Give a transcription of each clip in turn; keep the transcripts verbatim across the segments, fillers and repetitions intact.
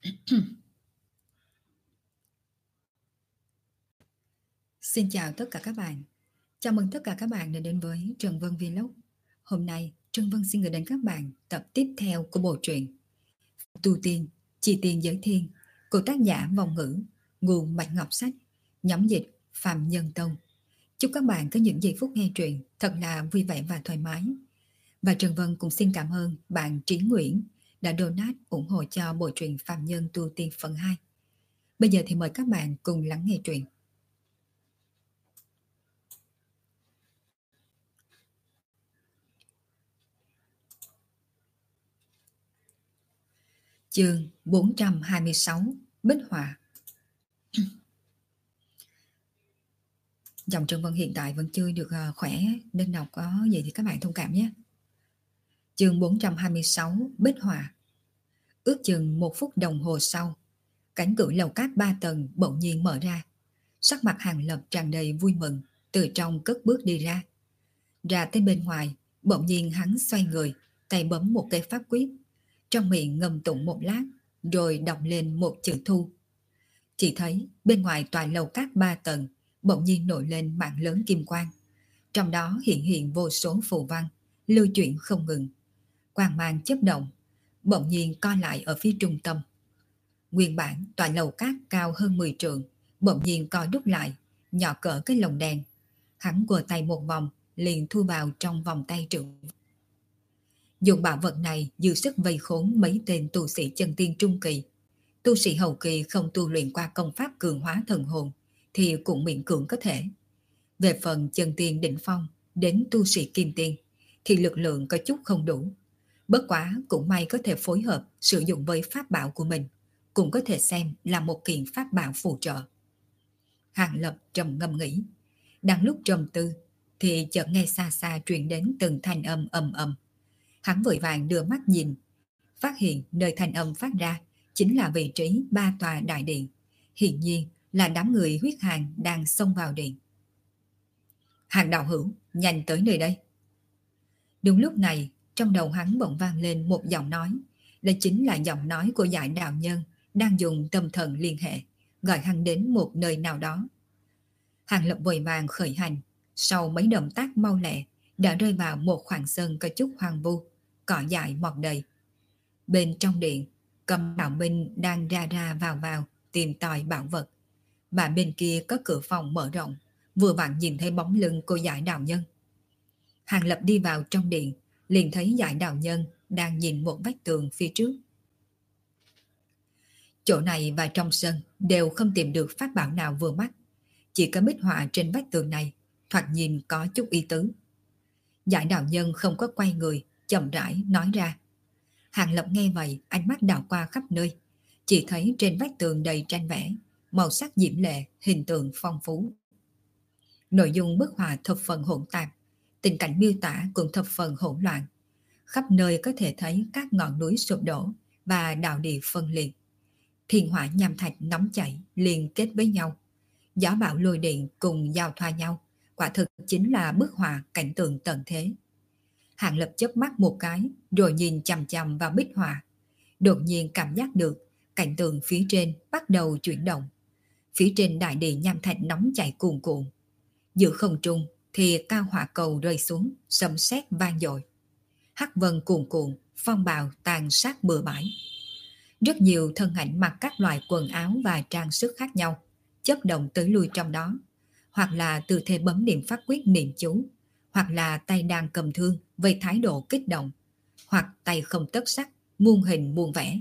Xin chào tất cả các bạn. Chào mừng tất cả các bạn đã đến với Trần Vân Vlog. Hôm nay, Trần Vân xin gửi đến các bạn tập tiếp theo của bộ truyện Tu Tiên, Chi Tiên Giới Thiên của tác giả Vong Ngữ, nguồn Bạch Ngọc Sách, nhóm dịch Phạm Nhân Tông. Chúc các bạn có những giây phút nghe truyện thật là vui vẻ và thoải mái. Và Trần Vân cũng xin cảm ơn bạn Trí Nguyễn đã donate ủng hộ cho bộ truyện Phạm Nhân Tu Tiên phần hai. Bây giờ thì mời các bạn cùng lắng nghe truyện. Chương bốn trăm hai mươi sáu Bích Họa. Giọng Trần Vân hiện tại vẫn chưa được khỏe nên đọc có gì thì các bạn thông cảm nhé. Chương bốn trăm hai mươi sáu Bích Họa. Ước chừng một phút đồng hồ sau, cánh cửa lầu cát ba tầng bỗng nhiên mở ra. Sắc mặt Hàng Lập tràn đầy vui mừng, từ trong cất bước đi ra. Ra tới bên ngoài, bỗng nhiên hắn xoay người, tay bấm một cây pháp quyết, trong miệng ngâm tụng một lát, rồi đọc lên một chữ thu. Chỉ thấy bên ngoài tòa lầu cát ba tầng bỗng nhiên nổi lên mảng lớn kim quang, trong đó hiện hiện vô số phù văn lưu chuyển không ngừng. Quang mang chớp động, bỗng nhiên co lại ở phía trung tâm. Nguyên bản tòa lầu cát cao hơn mười trượng bỗng nhiên co đúc lại, nhỏ cỡ cái lồng đèn. Hắn quờ tay một vòng liền thu vào trong vòng tay trượng. Dùng bảo vật này dư sức vây khốn mấy tên tu sĩ chân tiên trung kỳ. Tu sĩ hậu kỳ không tu luyện qua công pháp cường hóa thần hồn thì cũng miễn cưỡng có thể. Về phần chân tiên đỉnh phong đến tu sĩ kim tiên thì lực lượng có chút không đủ. Bất quá cũng may có thể phối hợp sử dụng với pháp bảo của mình, cũng có thể xem là một kiện pháp bảo phù trợ. Hàng Lập trầm ngâm nghĩ. Đang lúc trầm tư thì chợt nghe xa xa truyền đến từng thanh âm ầm ầm. Hắn vội vàng đưa mắt nhìn, phát hiện nơi thanh âm phát ra chính là vị trí ba tòa đại điện. Hiển nhiên là đám người huyết hàn đang xông vào điện. Hàng đạo hữu, nhanh tới nơi đây. Đúng lúc này, trong đầu hắn bỗng vang lên một giọng nói. Đó chính là giọng nói của Giải đạo nhân đang dùng tâm thần liên hệ, gọi hắn đến một nơi nào đó. Hàng Lập vội vàng khởi hành, sau mấy động tác mau lẹ đã rơi vào một khoảng sân có chút hoang vu, cỏ dại mọc đầy. Bên trong điện, Cầm đạo binh đang ra ra vào vào tìm tòi bảo vật. Và bên kia có cửa phòng mở rộng, vừa vặn nhìn thấy bóng lưng của Giải đạo nhân. Hàng Lập đi vào trong điện, liền thấy Giải đạo nhân đang nhìn một vách tường phía trước. Chỗ này và trong sân đều không tìm được pháp bảo nào vừa mắt, chỉ có bích họa trên vách tường này thoạt nhìn có chút ý tứ. Giải đạo nhân không có quay người, chậm rãi nói ra. Hàng Lập nghe vậy, ánh mắt đảo qua khắp nơi, chỉ thấy trên vách tường đầy tranh vẽ, màu sắc diễm lệ, hình tượng phong phú. Nội dung bức họa thập phần hỗn tạp, tình cảnh miêu tả cũng thập phần hỗn loạn. Khắp nơi có thể thấy các ngọn núi sụp đổ và đạo địa phân liệt. Thiên hỏa nham thạch nóng chảy liên kết với nhau. Gió bão lôi điện cùng giao thoa nhau, quả thực chính là bức họa cảnh tượng tận thế. Hàng Lập chớp mắt một cái, rồi nhìn chằm chằm vào bích họa. Đột nhiên cảm giác được cảnh tượng phía trên bắt đầu chuyển động. Phía trên đại địa nham thạch nóng chảy cuồn cuộn. Giữa không trung thì cao hỏa cầu rơi xuống, sấm sét vang dội. Hắc vân cuồn cuộn, phong bạo tàn sát bừa bãi. Rất nhiều thân ảnh mặc các loại quần áo và trang sức khác nhau, chớp động tới lui trong đó, hoặc là tư thế bấm niệm pháp quyết niệm chú, hoặc là tay đang cầm thương với thái độ kích động, hoặc tay không tất sắc, muôn hình muôn vẻ.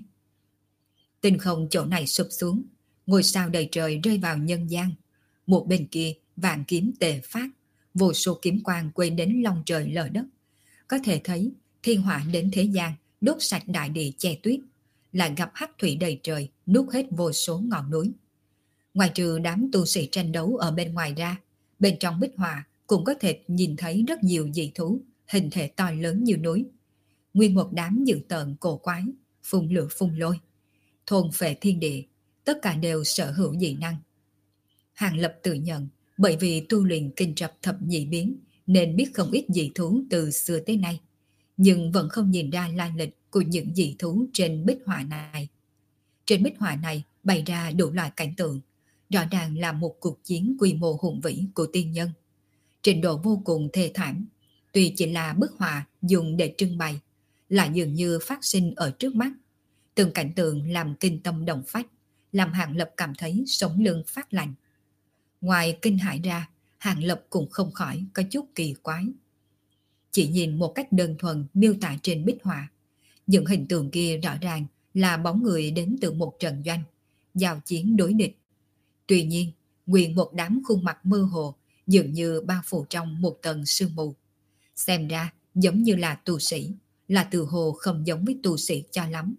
Tinh không chỗ này sụp xuống, ngôi sao đầy trời rơi vào nhân gian. Một bên kia vạn kiếm tề phát, vô số kiếm quang quay đến long trời lở đất. Có thể thấy thiên hỏa đến thế gian, đốt sạch đại địa che tuyết, lại gặp hắc thủy đầy trời, nuốt hết vô số ngọn núi. Ngoài trừ đám tu sĩ tranh đấu ở bên ngoài ra, bên trong bích họa cũng có thể nhìn thấy rất nhiều dị thú, hình thể to lớn như núi. Nguyên một đám dữ tợn cổ quái, phun lửa phun lôi, thôn phệ thiên địa, tất cả đều sở hữu dị năng. Hàng Lập tự nhận, bởi vì tu luyện kinh trập thập nhị biến nên biết không ít dị thú từ xưa tới nay, nhưng vẫn không nhìn ra lai lịch của những dị thú trên bích họa này. Trên bích họa này bày ra đủ loại cảnh tượng, rõ ràng là một cuộc chiến quy mô hùng vĩ của tiên nhân. Trình độ vô cùng thê thảm, tuy chỉ là bức họa dùng để trưng bày, lại dường như phát sinh ở trước mắt. Từng cảnh tượng làm kinh tâm động phách, làm Hàng Lập cảm thấy sống lưng phát lạnh. Ngoài kinh hãi ra, Hàng Lập cũng không khỏi có chút kỳ quái. Chỉ nhìn một cách đơn thuần miêu tả trên bích họa, những hình tượng kia rõ ràng là bóng người đến từ một trận doanh, giao chiến đối địch. Tuy nhiên, nguyên một đám khuôn mặt mơ hồ dường như bao phủ trong một tầng sương mù. Xem ra giống như là tu sĩ, là từ hồ không giống với tu sĩ cho lắm.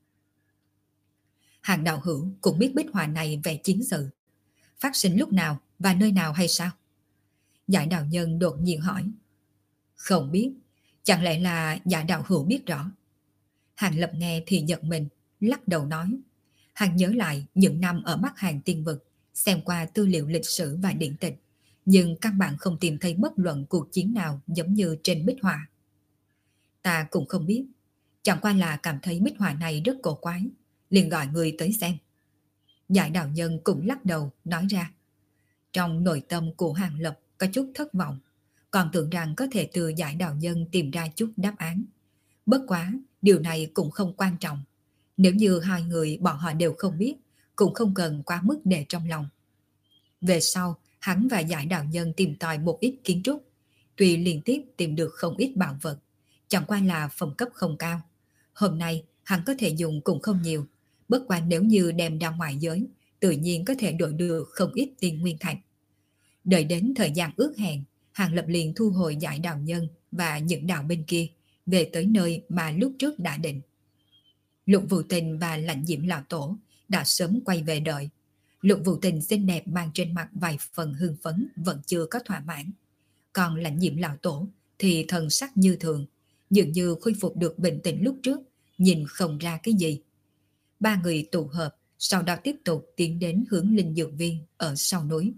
Hàng đạo hữu cũng biết bích họa này về chiến sự. Phát sinh lúc nào và nơi nào hay sao? Giải đạo nhân đột nhiên hỏi. Không biết, chẳng lẽ là giải đạo hữu biết rõ? Hàng Lập nghe thì giật mình, lắc đầu nói. Hàng nhớ lại những năm ở Bắc Hàn Tiên Vực, xem qua tư liệu lịch sử và điển tịch, nhưng căn bản không tìm thấy bất luận cuộc chiến nào giống như trên bích họa. Ta cũng không biết, chẳng qua là cảm thấy bích họa này rất cổ quái, liền gọi người tới xem. Giải đạo nhân cũng lắc đầu nói ra. Trong nội tâm của Hàng Lập có chút thất vọng, còn tưởng rằng có thể từ giải đạo nhân tìm ra chút đáp án. Bất quá, điều này cũng không quan trọng. Nếu như hai người bọn họ đều không biết, cũng không cần quá mức để trong lòng. Về sau, hắn và giải đạo nhân tìm tòi một ít kiến trúc, tuy liên tiếp tìm được không ít bảo vật, chẳng qua là phẩm cấp không cao. Hôm nay, hắn có thể dùng cũng không nhiều, bất quá nếu như đem ra ngoài giới, tự nhiên có thể đổi được không ít tiền nguyên thạch. Đợi đến thời gian ước hẹn, Hàng Lập liền thu hồi giải đạo nhân và những đạo bên kia, về tới nơi mà lúc trước đã định. Lục Vũ Tình và Lãnh Diễm Lão Tổ đã sớm quay về đợi. Lục Vũ Tình xinh đẹp mang trên mặt vài phần hưng phấn vẫn chưa có thỏa mãn. Còn Lãnh Diễm Lão Tổ thì thần sắc như thường, dường như khôi phục được bình tĩnh lúc trước, nhìn không ra cái gì. Ba người tụ hợp, sau đó tiếp tục tiến đến hướng linh dược viên ở sau núi.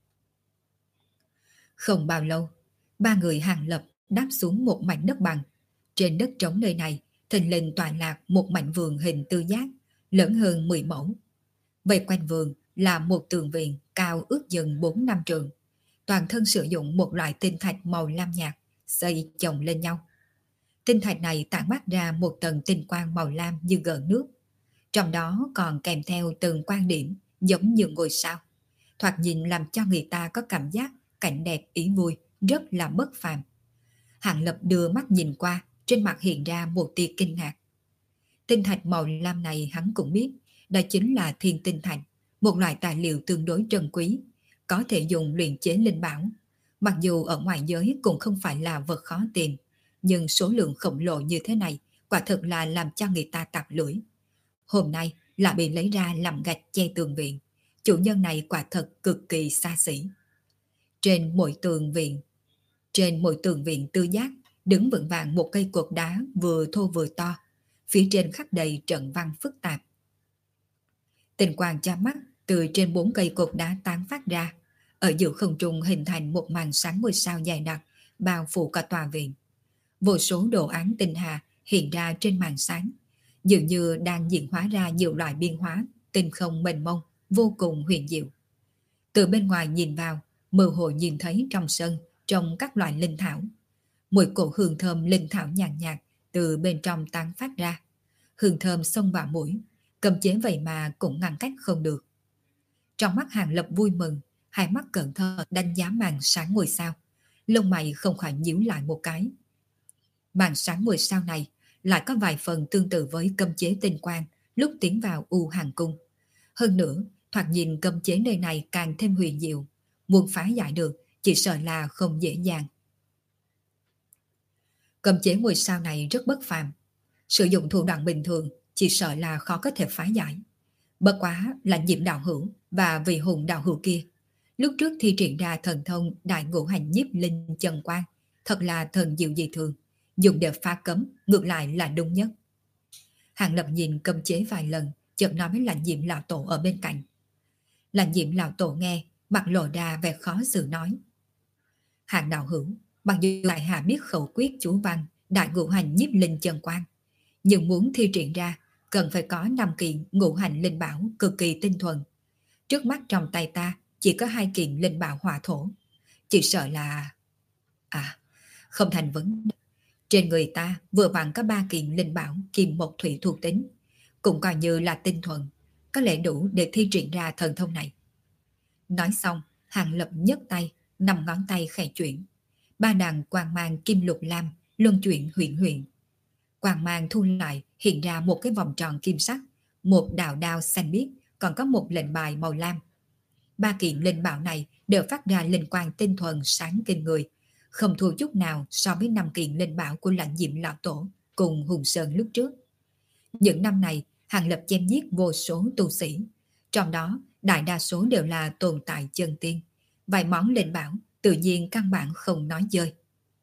Không bao lâu, ba người Hàng Lập đáp xuống một mảnh đất bằng. Trên đất trống nơi này, thình lình tọa lạc một mảnh vườn hình tư giác, lớn hơn mười mẫu. Vây quanh vườn là một tường viện cao ước chừng bốn năm trượng. Toàn thân sử dụng một loại tinh thạch màu lam nhạt, xây chồng lên nhau. Tinh thạch này tản mát ra một tầng tinh quang màu lam như gợn nước. Trong đó còn kèm theo từng quan điểm giống như ngôi sao. Thoạt nhìn làm cho người ta có cảm giác cảnh đẹp ý vui, rất là bất phàm. Hàng Lập đưa mắt nhìn qua, trên mặt hiện ra một tia kinh ngạc. Tinh thạch màu lam này hắn cũng biết, đó chính là thiên tinh thạch, một loại tài liệu tương đối trân quý, có thể dùng luyện chế linh bảo. Mặc dù ở ngoài giới cũng không phải là vật khó tìm, nhưng số lượng khổng lồ như thế này quả thực là làm cho người ta tặc lưỡi. Hôm nay lại bị lấy ra làm gạch che tường viện, chủ nhân này quả thật cực kỳ xa xỉ. Trên mỗi tường viện, trên mỗi tường viện tư giác đứng vững vàng một cây cột đá vừa thô vừa to, phía trên khắc đầy trận văn phức tạp. Tinh quang cha mắt từ trên bốn cây cột đá tán phát ra, ở giữa không trung hình thành một màn sáng ngôi sao dài đặc, bao phủ cả tòa viện. Vô số đồ án tinh hà hiện ra trên màn sáng, dường như đang diễn hóa ra nhiều loại biên hóa, tinh không mênh mông, vô cùng huyền diệu. Từ bên ngoài nhìn vào, mơ hồ nhìn thấy trong sân trồng các loại linh thảo. Mùi cổ hương thơm linh thảo nhàn nhạt, nhạt từ bên trong tán phát ra. Hương thơm xông vào mũi, cầm chế vậy mà cũng ngăn cách không được. Trong mắt Hàng Lập vui mừng, hai mắt cẩn thận đánh giá màn sáng ngôi sao, lông mày không khỏi nhíu lại một cái. Màn sáng ngôi sao này lại có vài phần tương tự với cấm chế tinh quang lúc tiến vào U Hàng Cung. Hơn nữa, thoạt nhìn cấm chế nơi này càng thêm huyền diệu, muốn phá giải được chỉ sợ là không dễ dàng. Cấm chế ngôi sao này rất bất phàm, sử dụng thủ đoạn bình thường chỉ sợ là khó có thể phá giải. Bất quá là Diệm đạo hữu và vị hùng đạo hữu kia, lúc trước thi triển ra thần thông đại ngũ hành nhiếp linh chân quang, thật là thần diệu dị thường, dùng để phá cấm ngược lại là đúng nhất. Hàng Lập nhìn cấm chế vài lần, chợt nói với Lãnh Diệm lão tổ ở bên cạnh. Lãnh Diệm lão tổ nghe, mặt lộ ra vẻ khó xử nói: Hàng đạo hữu, mặc dù tại hạ biết khẩu quyết chú văn đại ngũ hành nhiếp linh chân quang, nhưng muốn thi triển ra cần phải có năm kiện ngũ hành linh bảo cực kỳ tinh thuần. Trước mắt trong tay ta chỉ có hai kiện linh bảo hỏa thổ. Chỉ sợ là... À, không thành vấn đề. Trên người ta vừa vặn có ba kiện linh bảo kim một thủy thuộc tính, cũng coi như là tinh thuần, có lẽ đủ để thi triển ra thần thông này. Nói xong, Hàng Lập nhấc tay, năm ngón tay khẽ chuyển. Ba đàn quang mang kim lục lam luân chuyển huyện huyện. Quang mang thu lại hiện ra một cái vòng tròn kim sắc, một đạo đao xanh biếc, còn có một lệnh bài màu lam. Ba kiện linh bảo này đều phát ra linh quang tinh thuần sáng kinh người, không thua chút nào so với năm kiện linh bảo của Lãnh Diệm lão tổ cùng Hùng Sơn lúc trước. Những năm này, Hàng Lập chém giết vô số tu sĩ, trong đó đại đa số đều là tồn tại chân tiên. Vài món linh bảo tự nhiên căn bản không nói chơi.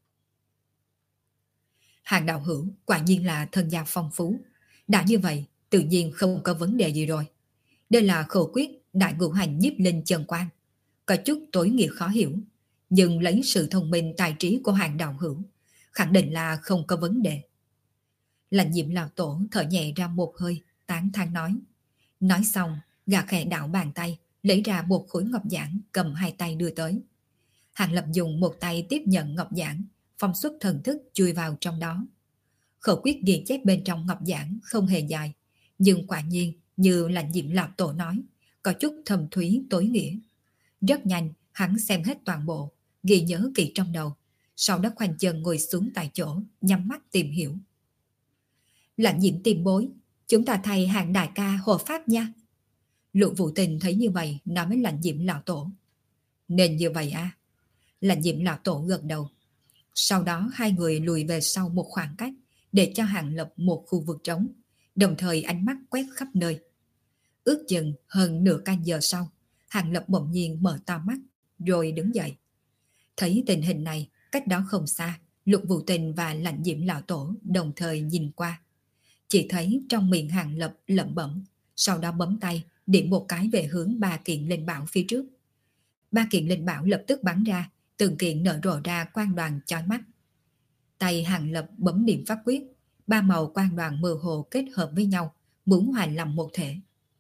Hàng đạo hữu quả nhiên là thân gia phong phú. Đã như vậy, tự nhiên không có vấn đề gì rồi. Đây là khẩu quyết đại ngũ hành nhiếp linh chân quan, có chút tối nghĩa khó hiểu, nhưng lấy sự thông minh tài trí của Hàng đạo hữu, khẳng định là không có vấn đề. Lãnh Diệm lão tổ thở nhẹ ra một hơi, tán thán nói. Nói xong, gã khẽ đảo bàn tay, lấy ra một khối ngọc giản, cầm hai tay đưa tới. Hàng Lập dùng một tay tiếp nhận ngọc giản, phong xuất thần thức chui vào trong đó. Khẩu quyết ghi chép bên trong ngọc giản không hề dài, nhưng quả nhiên như Lãnh Diệm lão tổ nói, có chút thầm thúy tối nghĩa. Rất nhanh, hắn xem hết toàn bộ, ghi nhớ kỹ trong đầu, sau đó khoanh chân ngồi xuống tại chỗ, nhắm mắt tìm hiểu. Lãnh Diệm tiền bối, chúng ta thay Hàng đại ca hộ pháp nha. Lục Vũ Tình thấy như vậy nói với Lãnh Diệm lão tổ. Nên như vậy à? Lãnh Diệm lão tổ gật đầu. Sau đó hai người lùi về sau một khoảng cách để cho Hàng Lập một khu vực trống, đồng thời ánh mắt quét khắp nơi. Ước chừng hơn nửa canh giờ sau, Hàng Lập bỗng nhiên mở to mắt rồi đứng dậy. Thấy tình hình này, cách đó không xa, Lục Vũ Tình và Lãnh Diệm lão tổ đồng thời nhìn qua. Chỉ thấy trong miệng Hàng Lập lẩm bẩm, sau đó bấm tay điểm một cái về hướng ba kiện linh bảo phía trước. Ba kiện linh bảo lập tức bắn ra, từng kiện nở rộ ra quang đoàn chói mắt. Tay Hàng Lập bấm niệm pháp quyết, ba màu quang đoàn mơ hồ kết hợp với nhau, muốn hòa làm một thể.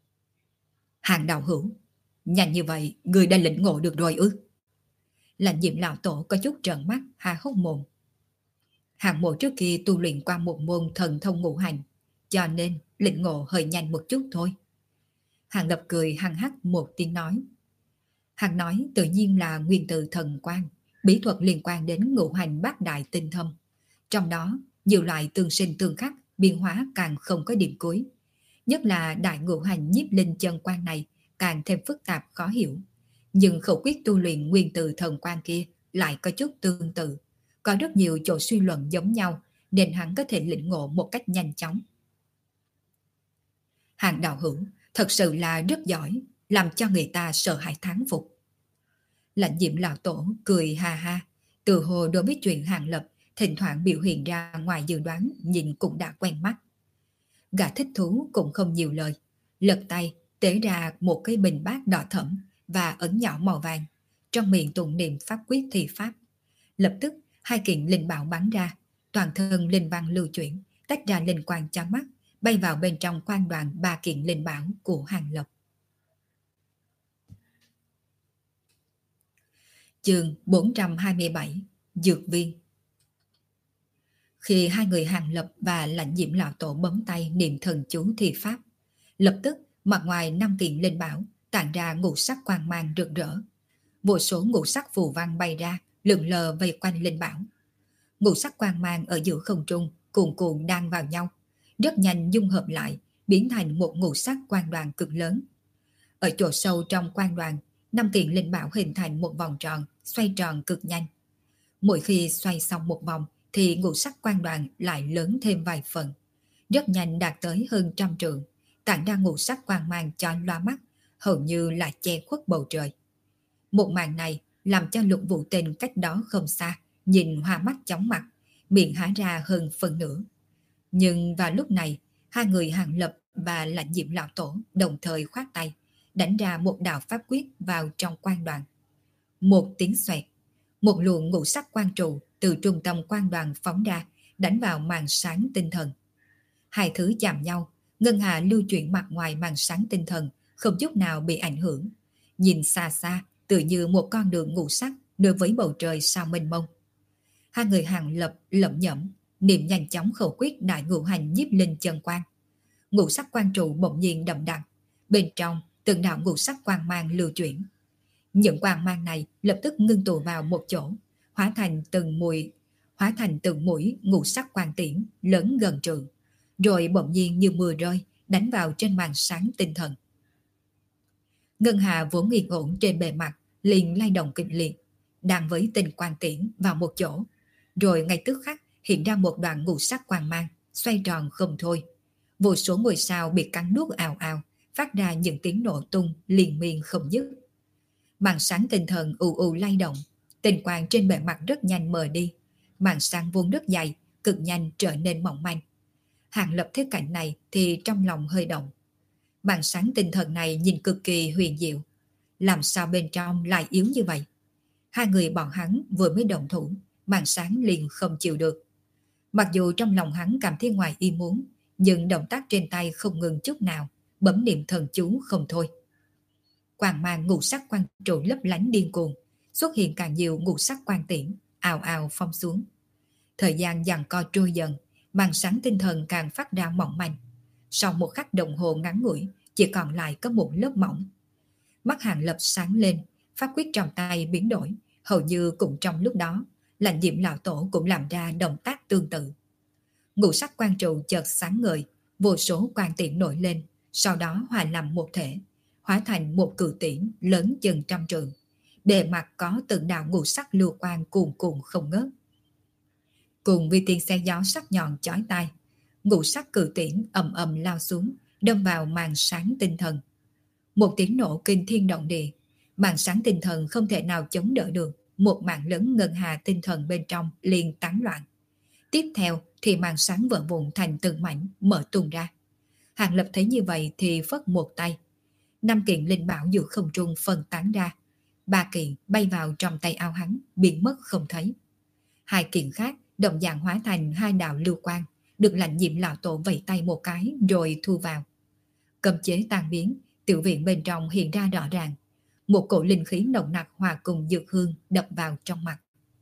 Hàng đạo hữu, nhanh như vậy, người đã lĩnh ngộ được rồi ư? Lãnh Diệm lão tổ có chút trợn mắt, há hốc mồm. Hàng mộ trước kia tu luyện qua một môn thần thông ngũ hành, cho nên lĩnh ngộ hơi nhanh một chút thôi. Hàng Lập cười hăng hắc một tiếng nói. Hàng nói tự nhiên là nguyên tử thần quan, bí thuật liên quan đến ngũ hành bát đại tinh thâm. Trong đó, nhiều loại tương sinh tương khắc, biến hóa càng không có điểm cuối. Nhất là đại ngũ hành nhiếp linh chân quan này càng thêm phức tạp khó hiểu. Nhưng khẩu quyết tu luyện nguyên tử thần quan kia lại có chút tương tự. Có rất nhiều chỗ suy luận giống nhau nên hắn có thể lĩnh ngộ một cách nhanh chóng. Hàng đạo hữu thật sự là rất giỏi, làm cho người ta sợ hãi thán phục. Lãnh Diệm lão tổ cười ha ha, từ hồ đối với chuyện Hàng Lập thỉnh thoảng biểu hiện ra ngoài dự đoán nhìn cũng đã quen mắt. Gã thích thú cũng không nhiều lời, lật tay tế ra một cái bình bát đỏ thẫm và ấn nhỏ màu vàng, trong miệng tụng niệm pháp quyết thi pháp. Lập tức hai kiện linh bảo bắn ra, toàn thân linh văn lưu chuyển, tách ra linh quang chói mắt, bay vào bên trong quan đoàn ba kiện linh bảo của Hàng Lập. Chương bốn trăm hai mươi bảy, Dược viên. Khi hai người Hàng Lập và Lãnh Diệm lão tổ bấm tay niệm thần chú thi pháp, lập tức mặt ngoài năm kiện linh bảo tản ra ngũ sắc quang mang rực rỡ. Vô số ngũ sắc phù văn bay ra, lượn lờ vây quanh linh bảo. Ngũ sắc quang mang ở giữa không trung cuồn cuộn đan vào nhau, rất nhanh dung hợp lại, biến thành một ngũ sắc quang đoàn cực lớn. Ở chỗ sâu trong quang đoàn, năm kiện linh bảo hình thành một vòng tròn, xoay tròn cực nhanh. Mỗi khi xoay xong một vòng thì ngũ sắc quang đoàn lại lớn thêm vài phần, rất nhanh đạt tới hơn trăm trượng, tản ra ngũ sắc quang mang chói lóa mắt, hầu như là che khuất bầu trời. Một màn này làm cho Lục Vũ Tình cách đó không xa nhìn hoa mắt chóng mặt, miệng há ra hơn phần nửa. Nhưng vào lúc này, hai người Hàng Lập và Lãnh Diệm lão tổ đồng thời khoát tay, đánh ra một đạo pháp quyết vào trong quang đoàn. Một tiếng xoẹt, một luồng ngũ sắc quang trụ từ trung tâm quang đoàn phóng ra, đánh vào màn sáng tinh thần. Hai thứ chạm nhau, Ngân Hà lưu chuyển mặt ngoài màn sáng tinh thần, không chút nào bị ảnh hưởng. Nhìn xa xa, tự như một con đường ngũ sắc đối với bầu trời sao mênh mông. Hai người Hàng Lập lẩm nhẩm, niệm nhanh chóng khẩu quyết đại ngũ hành nhiếp linh chân quan. Ngũ sắc quan trụ bỗng nhiên đậm đặc, bên trong từng đạo ngũ sắc quang mang lưu chuyển. Những quang mang này lập tức ngưng tụ vào một chỗ, hóa thành từng mũi, hóa thành từng mũi ngũ sắc quang tiễn lớn gần trường, rồi bỗng nhiên như mưa rơi đánh vào trên màn sáng tinh thần. Ngân Hà vốn yên ổn trên bề mặt liền lay động kịch liệt, đang với tình quang tiễn vào một chỗ, rồi ngay tức khắc hiện ra một đoạn ngũ sắc quang mang xoay tròn không thôi. Vô số ngôi sao bị cắn nuốt ào ào, phát ra những tiếng nổ tung liên miên không dứt. Màn sáng tinh thần ù ù lay động, tình quang trên bề mặt rất nhanh mờ đi, màn sáng vốn rất dày, cực nhanh trở nên mỏng manh. Hàng Lập thấy cảnh này thì trong lòng hơi động. Màn sáng tinh thần này nhìn cực kỳ huyền diệu, làm sao bên trong lại yếu như vậy? Hai người bọn hắn vừa mới động thủ, màn sáng liền không chịu được. Mặc dù trong lòng hắn cảm thấy ngoài ý muốn, nhưng động tác trên tay không ngừng chút nào, bấm niệm thần chú không thôi. Quang mang ngũ sắc quang trụ lấp lánh điên cuồng, xuất hiện càng nhiều ngũ sắc quang tiễn, ào ào phong xuống. Thời gian giằng co trôi dần, màn sáng tinh thần càng phát ra mỏng manh. Sau một khắc đồng hồ ngắn ngủi, chỉ còn lại có một lớp mỏng. Mắt Hàng Lập sáng lên, pháp quyết trong tay biến đổi, hầu như cũng trong lúc đó, Lạnh Diệm lão tổ cũng làm ra động tác tương tự. Ngũ sắc quang trụ chợt sáng ngời, vô số quang tiễn nổi lên, sau đó hòa làm một thể, hóa thành một cự tiễn lớn chừng trăm trượng. Bề mặt có từng đạo ngũ sắc lưu quang cuồn cuộn không ngớt. Cùng với tiếng xe gió sắc nhọn chói tai, ngũ sắc cự tiễn ầm ầm lao xuống, đâm vào màn sáng tinh thần. Một tiếng nổ kinh thiên động địa, màn sáng tinh thần không thể nào chống đỡ được, một mảng lớn ngân hà tinh thần bên trong liền tán loạn. Tiếp theo thì màn sáng vỡ vụn thành từng mảnh mở tung ra. Hàng Lập thấy như vậy thì phất một tay, năm kiện linh bảo giữa không trung phân tán ra, ba kiện bay vào trong tay áo hắn, biến mất không thấy. Hai kiện khác đồng dạng hóa thành hai đạo lưu quang, được Lạnh Diệm lão tổ vẫy tay một cái rồi thu vào. Cấm chế tan biến, tiểu viện bên trong hiện ra rõ ràng, một cổ linh khí nồng nặc hòa cùng dược hương đập vào trong mặt.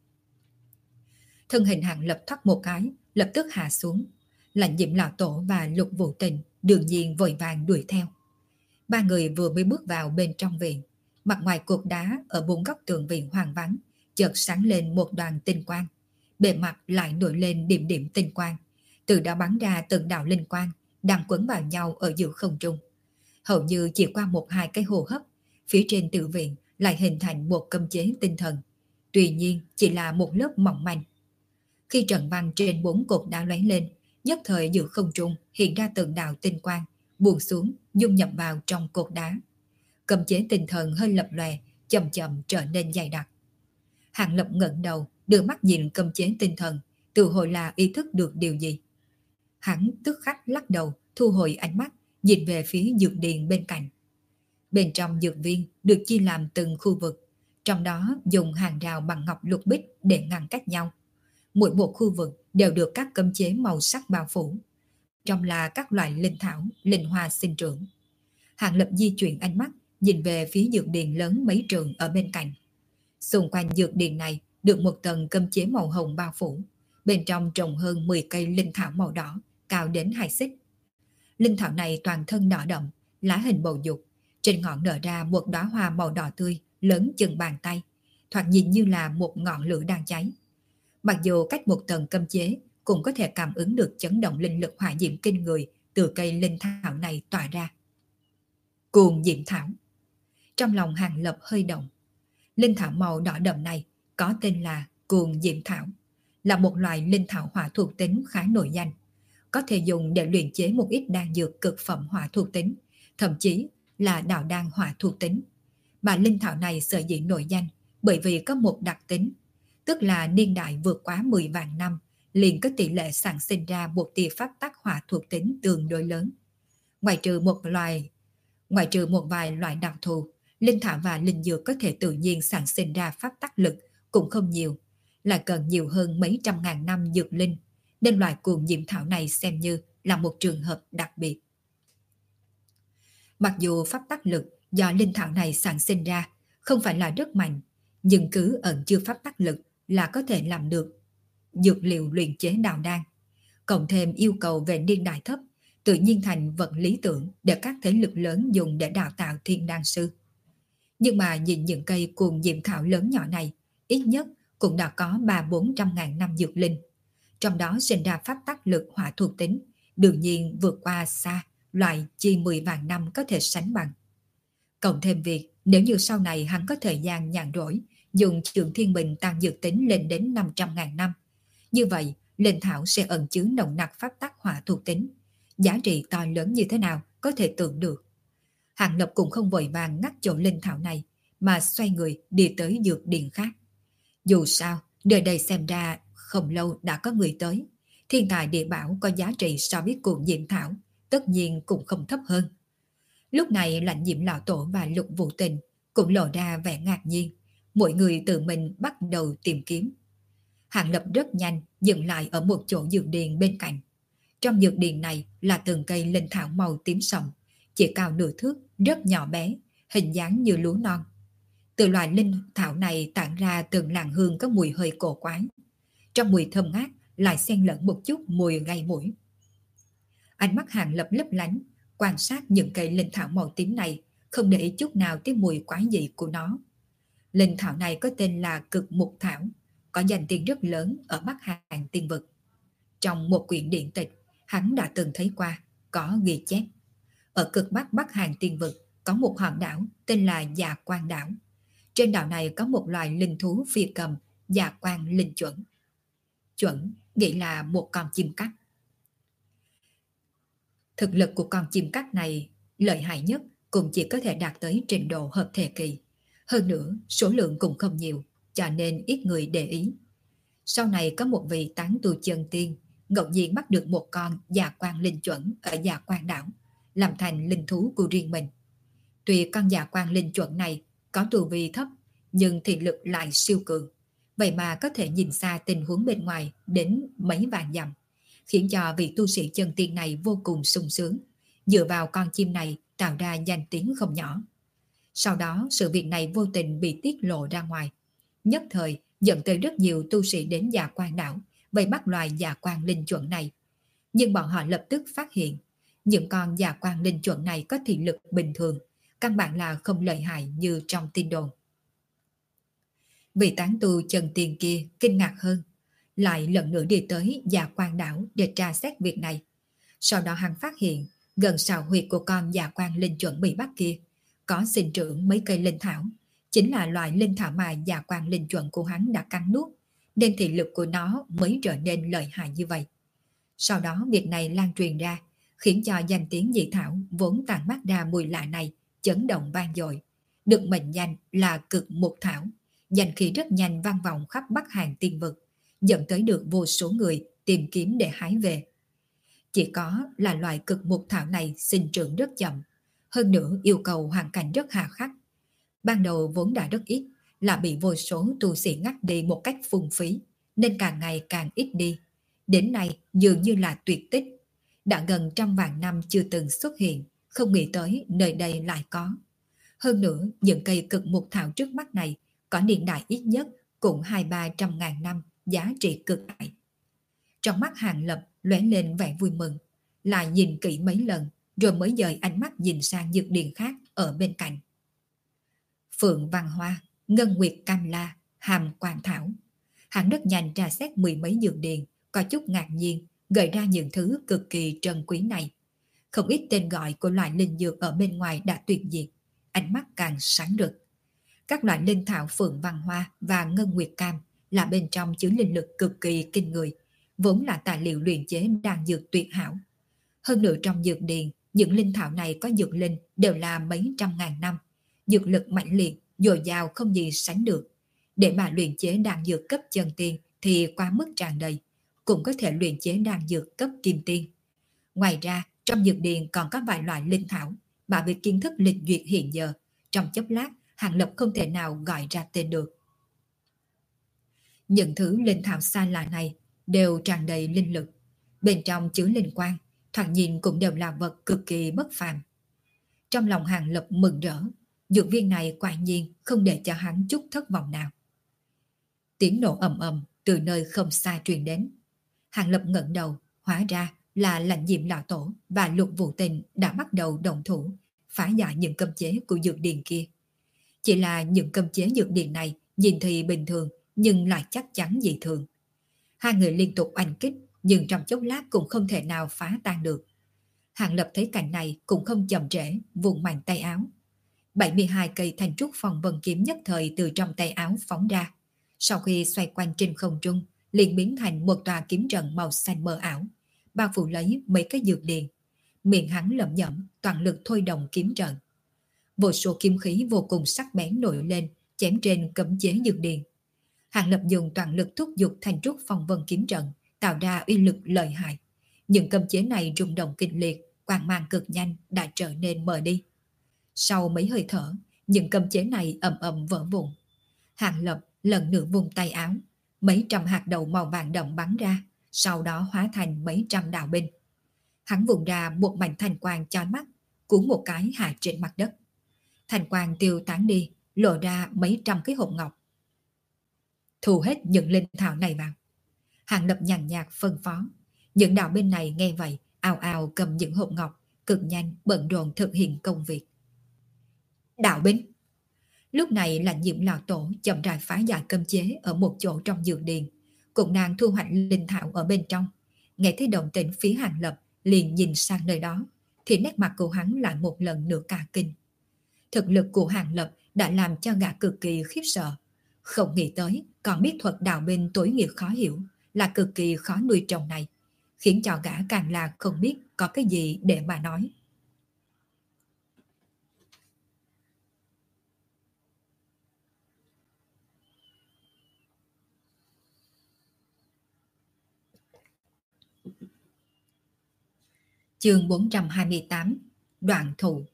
Thân hình Hàng Lập thoát một cái, lập tức hạ xuống. Lạnh Diệm lão tổ và Lục Vũ Tình đương nhiên vội vàng đuổi theo. Ba người vừa mới bước vào bên trong viện, mặt ngoài cột đá ở bốn góc tường viện hoang vắng chợt sáng lên một đoàn tinh quang, bề mặt lại nổi lên điểm điểm tinh quang, từ đó bắn ra từng đạo linh quang đang quấn vào nhau ở giữa không trung. Hầu như chỉ qua một hai cái hô hấp, phía trên tiểu viện lại hình thành một cấm chế tinh thần, tuy nhiên chỉ là một lớp mỏng manh. Khi trận văn trên bốn cột đá lóe lên, nhất thời giữa không trung hiện ra từng đạo tinh quang buông xuống, dung nhập vào trong cột đá. Cấm chế tinh thần hơi lập lòe, chậm chậm trở nên dày đặc. Hàng Lập ngẩng đầu, đưa mắt nhìn cấm chế tinh thần, tự hồi là ý thức được điều gì. Hắn tức khắc lắc đầu, thu hồi ánh mắt, nhìn về phía dược điền bên cạnh. Bên trong dược viên được chia làm từng khu vực, trong đó dùng hàng rào bằng ngọc lục bích để ngăn cách nhau. Mỗi một khu vực đều được các cấm chế màu sắc bao phủ, trong là các loại linh thảo, linh hoa sinh trưởng. Hàng Lập di chuyển ánh mắt, nhìn về phía dược điền lớn mấy trường ở bên cạnh. Xung quanh dược điền này được một tầng cấm chế màu hồng bao phủ, bên trong trồng hơn mười cây linh thảo màu đỏ, cao đến hai xích. Linh thảo này toàn thân đỏ đậm, lá hình bầu dục, trên ngọn nở ra một đóa hoa màu đỏ tươi, lớn chừng bàn tay, thoạt nhìn như là một ngọn lửa đang cháy. Mặc dù cách một tầng cấm chế, cũng có thể cảm ứng được chấn động linh lực hỏa diệm kinh người từ cây linh thảo này tỏa ra. Cuồng diệm thảo. Trong lòng Hàng Lập hơi động. Linh thảo màu đỏ đậm này có tên là cuồng diệm thảo, là một loại linh thảo hỏa thuộc tính khá nổi danh, có thể dùng để luyện chế một ít đan dược cực phẩm hỏa thuộc tính, thậm chí là đạo đan hỏa thuộc tính. Mà linh thảo này sở dĩ nổi danh bởi vì có một đặc tính, tức là niên đại vượt quá mười vạn năm liền có tỷ lệ sản sinh ra một tia pháp tắc hỏa thuộc tính tương đối lớn. Ngoài trừ một loài, ngoài trừ một vài loại đặc thù, linh thảo và linh dược có thể tự nhiên sản sinh ra pháp tắc lực cũng không nhiều, là cần nhiều hơn mấy trăm ngàn năm dược linh, nên loại cuồng diệm thảo này xem như là một trường hợp đặc biệt. Mặc dù pháp tắc lực do linh thảo này sản sinh ra không phải là rất mạnh, nhưng cứ ẩn chứa pháp tắc lực là có thể làm được dược liệu luyện chế đào đan. Cộng thêm yêu cầu về niên đại thấp, tự nhiên thành vật lý tưởng để các thế lực lớn dùng để đào tạo thiên đan sư. Nhưng mà nhìn những cây cuồng diệm thảo lớn nhỏ này, ít nhất cũng đã có ba bốn trăm ngàn năm dược linh. Trong đó sinh ra pháp tắc lực hỏa thuộc tính, đương nhiên vượt qua xa loại chi mười vạn năm có thể sánh bằng. Cộng thêm việc nếu như sau này hắn có thời gian nhàn rỗi, dùng trường thiên bình tăng dược tính lên đến năm trăm ngàn năm. Như vậy, linh thảo sẽ ẩn chứa nồng nặc pháp tắc hỏa thuộc tính. Giá trị to lớn như thế nào có thể tưởng được. Hàng Lập cũng không vội vàng ngắt chỗ linh thảo này, mà xoay người đi tới dược điện khác. Dù sao, nơi đây xem ra không lâu đã có người tới. Thiên tài địa bảo có giá trị so với cuồng diệm thảo, tất nhiên cũng không thấp hơn. Lúc này Lãnh Diệm lão tổ và Lục Vũ Tình cũng lộ ra vẻ ngạc nhiên. Mỗi người tự mình bắt đầu tìm kiếm. Hàng Lập rất nhanh dừng lại ở một chỗ dược điền bên cạnh. Trong dược điền này là từng cây linh thảo màu tím sậm, chỉ cao nửa thước, rất nhỏ bé, hình dáng như lúa non. Từ loại linh thảo này tản ra từng làn hương có mùi hơi cổ quái. Trong mùi thơm ngát lại xen lẫn một chút mùi gây mũi. Ánh mắt Hàng Lập lấp lánh, quan sát những cây linh thảo màu tím này, không để ý chút nào tới mùi quái dị của nó. Linh thảo này có tên là Cực Mục Thảo, có danh tiếng rất lớn ở Bắc Hàn Tiên Vực. Trong một quyển điện tịch, hắn đã từng thấy qua, có ghi chép. Ở cực bắc Bắc Hàn Tiên Vực có một hòn đảo tên là Dạ Quang Đảo. Trên đảo này có một loài linh thú phi cầm, Dạ Quang Linh Chuẩn. Chuẩn nghĩa là một con chim cắt. Thực lực của con chim cắt này lợi hại nhất cũng chỉ có thể đạt tới trình độ hợp thể kỳ. Hơn nữa, số lượng cũng không nhiều, cho nên ít người để ý. Sau này có một vị tán tu chân tiên, ngẫu nhiên bắt được một con Dạ Quang Linh Chuẩn ở Dạ Quang Đảo, làm thành linh thú của riêng mình. Tuy con Dạ Quang Linh Chuẩn này có tu vi thấp, nhưng thị lực lại siêu cường. Vậy mà có thể nhìn xa tình huống bên ngoài đến mấy vạn dặm, khiến cho vị tu sĩ chân tiên này vô cùng sung sướng, dựa vào con chim này tạo ra danh tiếng không nhỏ. Sau đó sự việc này vô tình bị tiết lộ ra ngoài, nhất thời dẫn tới rất nhiều tu sĩ đến Dạ Quang Đảo vây bắt loài Dạ Quang Linh Chuẩn này. Nhưng bọn họ lập tức phát hiện những con Dạ Quang Linh Chuẩn này có thị lực bình thường, căn bản là không lợi hại như trong tin đồn. Vị tán tu chân tiên kia kinh ngạc hơn, lại lần nữa đi tới Dạ Quang Đảo để tra xét việc này. Sau đó hắn phát hiện gần sào huyệt của con Dạ Quang Linh Chuẩn bị bắt kia có sinh trưởng mấy cây linh thảo, chính là loại linh thảo mà Dạ Quang Linh Chuẩn của hắn đã cắn nuốt, nên thị lực của nó mới trở nên lợi hại như vậy. Sau đó việc này lan truyền ra, khiến cho danh tiếng dị thảo vốn tản mát ra mùi lạ này chấn động vang dội, được mệnh danh là Cực Mục Thảo. Danh khí rất nhanh vang vọng khắp Bắc Hàn Tiên Vực, dẫn tới được vô số người tìm kiếm để hái về. Chỉ có là loại Cực Mục Thảo này sinh trưởng rất chậm, hơn nữa yêu cầu hoàn cảnh rất hà khắc. Ban đầu vốn đã rất ít, là bị vô số tu sĩ ngắt đi một cách phung phí, nên càng ngày càng ít đi. Đến nay dường như là tuyệt tích, đã gần trăm vạn năm chưa từng xuất hiện, không nghĩ tới nơi đây lại có. Hơn nữa, những cây Cực Mục Thảo trước mắt này có niên đại ít nhất cũng hai ba trăm ngàn năm, giá trị cực đại. Trong mắt Hàng Lập lóe lên vẻ vui mừng, lại nhìn kỹ mấy lần, rồi mới dời ánh mắt nhìn sang dược điền khác ở bên cạnh. Phượng Văn Hoa, Ngân Nguyệt Cam La, Hàm Quang Thảo. Hắn rất nhanh tra xét mười mấy dược điền, có chút ngạc nhiên, gợi ra những thứ cực kỳ trân quý này. Không ít tên gọi của loại linh dược ở bên ngoài đã tuyệt diệt, ánh mắt càng sáng rực. Các loại linh thảo Phượng Văn Hoa và Ngân Nguyệt Cam là bên trong chứa linh lực cực kỳ kinh người, vốn là tài liệu luyện chế đan dược tuyệt hảo. Hơn nữa trong dược điền, những linh thảo này có dược linh đều là mấy trăm ngàn năm, dược lực mạnh liệt, dồi dào không gì sánh được. Để mà luyện chế đan dược cấp chân tiên thì quá mức tràn đầy, cũng có thể luyện chế đan dược cấp kim tiên. Ngoài ra, trong dược điền còn có vài loại linh thảo, mà với kiến thức lịch duyệt hiện giờ, trong chốc lát Hàng Lập không thể nào gọi ra tên được. Những thứ linh thảo xa lạ này đều tràn đầy linh lực, bên trong chứa linh quang, thoạt nhìn cũng đều là vật cực kỳ bất phàm. Trong lòng Hàng Lập mừng rỡ, dược viên này quả nhiên không để cho hắn chút thất vọng nào. Tiếng nổ ầm ầm từ nơi không xa truyền đến. Hàng Lập ngẩng đầu, hóa ra là Lãnh Diệm lão tổ và Lục Vũ Tình đã bắt đầu động thủ, phá giải những cấm chế của dược điền kia. Chỉ là những cấm chế dược điền này nhìn thì bình thường nhưng lại chắc chắn dị thường. Hai người liên tục oanh kích nhưng trong chốc lát cũng không thể nào phá tan được. Hàng Lập thấy cảnh này cũng không chậm trễ, vùng mạnh tay áo. bảy mươi hai cây thanh trúc phong vân kiếm nhất thời từ trong tay áo phóng ra. Sau khi xoay quanh trên không trung, liền biến thành một tòa kiếm trận màu xanh mờ ảo, bao phủ lấy mấy cái dược điền. Miệng hắn lẩm nhẩm, toàn lực thôi động kiếm trận. Vô số kiếm khí vô cùng sắc bén nổi lên, chém trên cấm chế dược điền. Hàng Lập dùng toàn lực thúc giục thanh trúc phong vân kiếm trận, tạo ra uy lực lợi hại. Những cấm chế này rung động kịch liệt, quang mang cực nhanh đã trở nên mờ đi. Sau mấy hơi thở, những cấm chế này ầm ầm vỡ vụn. Hàng Lập lần nữa vung tay áo, mấy trăm hạt đậu màu vàng đậm bắn ra, sau đó hóa thành mấy trăm đạo binh. Hắn vùng ra một mảnh thanh quang chói mắt, cuốn một cái hạ trên mặt đất. Thanh quang tiêu tán đi, lộ ra mấy trăm cái hộp ngọc. Thu hết những linh thảo này vào. Hàng Lập nhàn nhạt phân phó. Những đạo binh này nghe vậy, ào ào cầm những hộp ngọc, cực nhanh bận rộn thực hiện công việc. Đạo binh. Lúc này Lãnh Diệm lão tổ chậm rãi phá giải cấm chế ở một chỗ trong dược điền, cùng nàng thu hoạch linh thảo ở bên trong. Nghe thấy động tĩnh phía Hàng Lập, liền nhìn sang nơi đó, thì nét mặt của hắn lại một lần nữa cả kinh. Thực lực của Hàng Lập đã làm cho gã cực kỳ khiếp sợ. Không nghĩ tới còn biết thuật đạo binh tối nghĩa khó hiểu, là cực kỳ khó nuôi trồng này, khiến cho gã càng là không biết có cái gì để mà nói. Chương bốn trăm hai mươi tám. Đoạn thụ.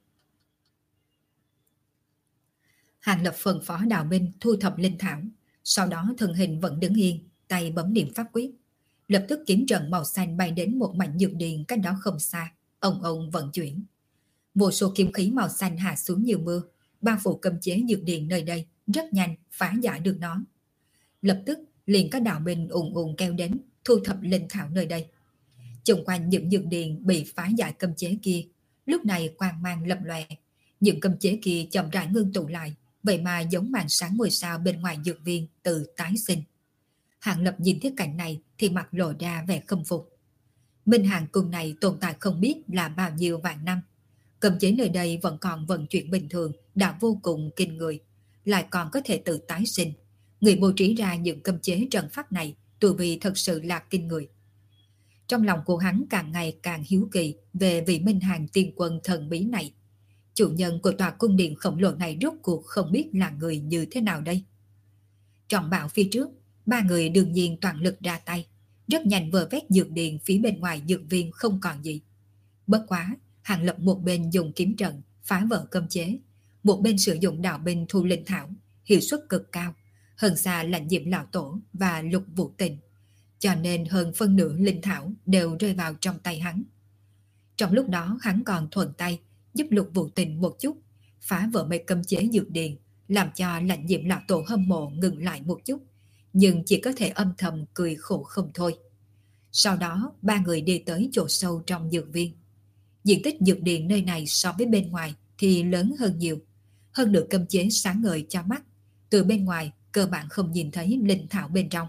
Hàng Lập phân phó đạo binh thu thập linh thảo, sau đó thân hình vẫn đứng yên, tay bấm niệm pháp quyết. Lập tức kiếm trận màu xanh bay đến một mảnh dược điền cách đó không xa, ông ông vận chuyển. Vô số kiếm khí màu xanh hạ xuống như mưa, bao phủ cấm chế dược điền nơi đây, rất nhanh phá giải được nó. Lập tức liền có đạo binh ùn ùn kéo đến, thu thập linh thảo nơi đây. Xung quanh những dược điền bị phá giải cấm chế kia, lúc này quang mang lập lòe, những cấm chế kia chậm rãi ngưng tụ lại, vậy mà giống màn sáng ngôi sao bên ngoài dược viên từ tái sinh. Hàng Lập nhìn thấy cảnh này thì mặt lộ ra vẻ khâm phục. Minh Hàng cung này tồn tại không biết là bao nhiêu vạn năm, cấm chế nơi đây vẫn còn vận chuyển bình thường đã vô cùng kinh người, lại còn có thể tự tái sinh. Người bố trí ra những cấm chế trận pháp này tu vi thật sự là kinh người. Trong lòng của hắn càng ngày càng hiếu kỳ về vị Minh Hàng tiên quân thần bí này. Chủ nhân của tòa cung điện khổng lồ này rốt cuộc không biết là người như thế nào đây. Trọng bảo phía trước, ba người đương nhiên toàn lực ra tay, rất nhanh vờ vét dược điền phía bên ngoài dược viên không còn gì. Bất quá, Hàng Lập một bên dùng kiếm trận phá vỡ cấm chế, một bên sử dụng đạo binh thu linh thảo, hiệu suất cực cao, hơn xa Lãnh Diệm lão tổ và Lục Vũ Tình, cho nên hơn phân nửa linh thảo đều rơi vào trong tay hắn. Trong lúc đó hắn còn thuận tay giúp Lục Vũ Tình một chút, phá vỡ mấy cấm chế dược điền, làm cho Lãnh Diệm lão tổ hâm mộ ngừng lại một chút, nhưng chỉ có thể âm thầm cười khổ không thôi. Sau đó ba người đi tới chỗ sâu trong dược viên. Diện tích dược điền nơi này so với bên ngoài thì lớn hơn nhiều, hơn nữa cấm chế sáng ngời cho mắt, từ bên ngoài cơ bản không nhìn thấy linh thảo bên trong.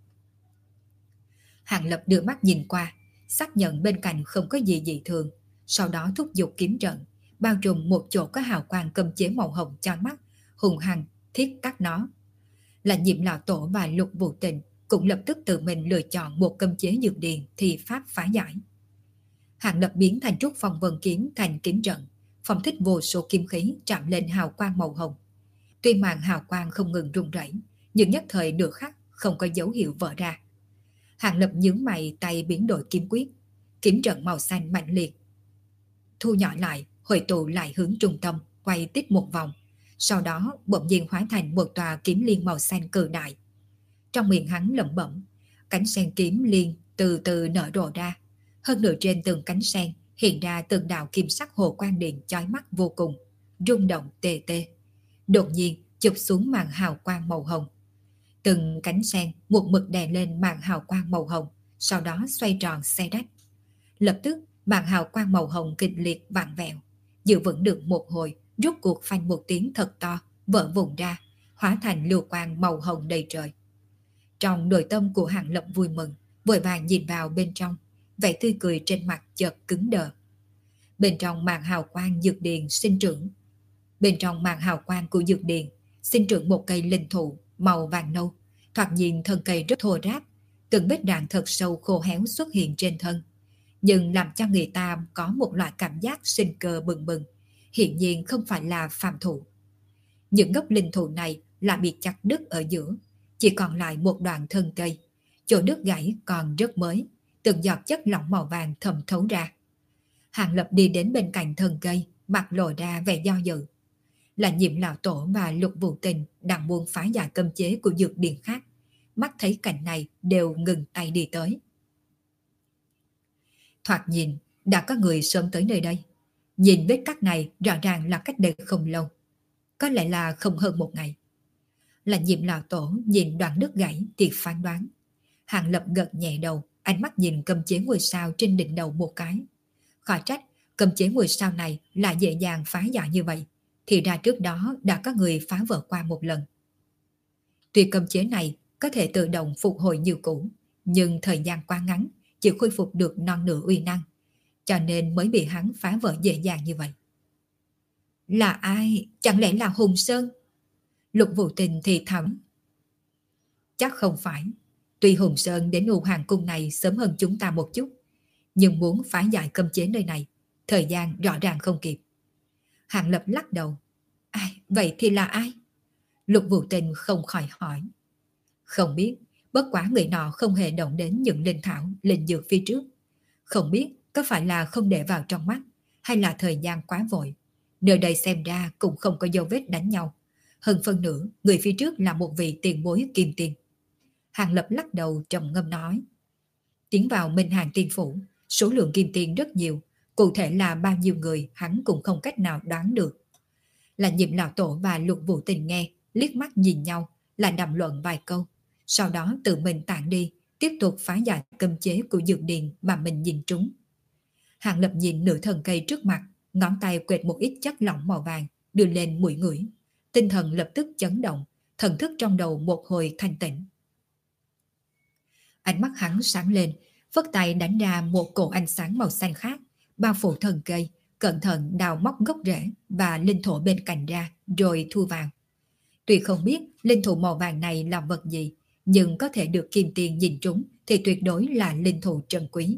Hàng Lập đưa mắt nhìn qua, xác nhận bên cạnh không có gì dị thường, sau đó thúc giục kiếm trận, bao trùm một chỗ có hào quang cấm chế màu hồng cho mắt, hùng hăng thiết cắt nó. Lãnh Diệm lão tổ và Lục Vũ Tình cũng lập tức tự mình lựa chọn một cấm chế dược điền thì pháp phá giải. Hàng Lập biến thành trúc phong vân kiếm thành kiếm trận, phong thích vô số kiếm khí chạm lên hào quang màu hồng. Tuy màn hào quang không ngừng rung rẩy, nhưng nhất thời được khắc không có dấu hiệu vỡ ra. Hàng Lập nhướng mày, tay biến đổi kiếm quyết, kiếm trận màu xanh mạnh liệt thu nhỏ lại, hội tụ lại hướng trung tâm, quay tít một vòng, sau đó bỗng nhiên hóa thành một tòa kiếm liên màu xanh cự đại. Trong miệng hắn lẩm bẩm, cánh sen kiếm liên từ từ nở rộ ra, hơn nửa trên từng cánh sen hiện ra từng đạo kim sắc hồ quang điện chói mắt vô cùng, rung động tê tê. Đột nhiên chụp xuống màn hào quang màu hồng. Từng cánh sen một mực đè lên màn hào quang màu hồng, sau đó xoay tròn xe rách. Lập tức màn hào quang màu hồng kịch liệt vặn vẹo, giữ vững được một hồi, rút cuộc phanh một tiếng thật to, vỡ vụn ra, hóa thành lưu quang màu hồng đầy trời. Trong nội tâm của Hàng Lập vui mừng, vội vàng nhìn vào bên trong, vẻ tươi cười trên mặt chợt cứng đờ. Bên trong màn hào quang dược điền sinh trưởng, bên trong màn hào quang của dược điền sinh trưởng một cây linh thụ màu vàng nâu, thoạt nhìn thân cây rất thô ráp, từng vết đạn thật sâu khô héo xuất hiện trên thân, nhưng làm cho người ta có một loại cảm giác sinh cơ bừng bừng, hiển nhiên không phải là phàm thụ. Những gốc linh thụ này là bị chặt đứt ở giữa, chỉ còn lại một đoạn thân cây, chỗ đứt gãy còn rất mới, từng giọt chất lỏng màu vàng thẩm thấu ra. Hàng Lập đi đến bên cạnh thân cây, mặt lộ ra vẻ do dự. Là Nhiệm Lão Tổ và Lục Vũ Tình đang muốn phá giải cấm chế của dược điền khác, mắt thấy cảnh này đều ngừng tay đi tới. Thoạt nhìn đã có người sớm tới nơi đây. Nhìn vết cắt này rõ ràng là cách đây không lâu, có lẽ là không hơn một ngày. Là Nhiệm Lão Tổ nhìn đoạn đứt gãy thì phán đoán. Hàng Lập gật nhẹ đầu, ánh mắt nhìn cấm chế ngôi sao trên đỉnh đầu một cái. Khỏi trách cấm chế ngôi sao này là dễ dàng phá giải như vậy, thì ra trước đó đã có người phá vỡ qua một lần. Tuy cấm chế này có thể tự động phục hồi như cũ, nhưng thời gian quá ngắn, chỉ khôi phục được non nửa uy năng, cho nên mới bị hắn phá vỡ dễ dàng như vậy. Là ai? Chẳng lẽ là Hùng Sơn? Lục Vũ Tình thì thầm. Chắc không phải. Tuy Hùng Sơn đến U Hoàng Cung này sớm hơn chúng ta một chút, nhưng muốn phá giải cấm chế nơi này, thời gian rõ ràng không kịp. Hàng Lập lắc đầu. Ai? Vậy thì là ai? Lục Vũ Tình không khỏi hỏi. Không biết, bất quá người nọ không hề động đến những linh thảo, linh dược phía trước. Không biết có phải là không để vào trong mắt, hay là thời gian quá vội. Nơi đây xem ra cũng không có dấu vết đánh nhau. Hơn phân nửa, người phía trước là một vị tiền bối kim tiền. Hàng Lập lắc đầu trầm ngâm nói. Tiến vào Minh Hàng Tiên Phủ, số lượng kim tiền rất nhiều, cụ thể là bao nhiêu người hắn cũng không cách nào đoán được. Là Nhiệm Lão Tổ và Lục Vũ Tình nghe, liếc mắt nhìn nhau, là đàm luận vài câu. Sau đó tự mình tản đi, tiếp tục phá giải cấm chế của dược điền mà mình nhìn trúng. Hàng Lập nhìn nửa thân cây trước mặt, ngón tay quệt một ít chất lỏng màu vàng, đưa lên mũi ngửi. Tinh thần lập tức chấn động, thần thức trong đầu một hồi thanh tĩnh. Ánh mắt hắn sáng lên, phất tay đánh ra một cổ ánh sáng màu xanh khác, bao phủ thân cây, cẩn thận đào móc gốc rễ và linh thổ bên cạnh ra, rồi thu vào. Tuy không biết linh thụ màu vàng này là vật gì, nhưng có thể được kim tiền nhìn trúng thì tuyệt đối là linh thụ trân quý.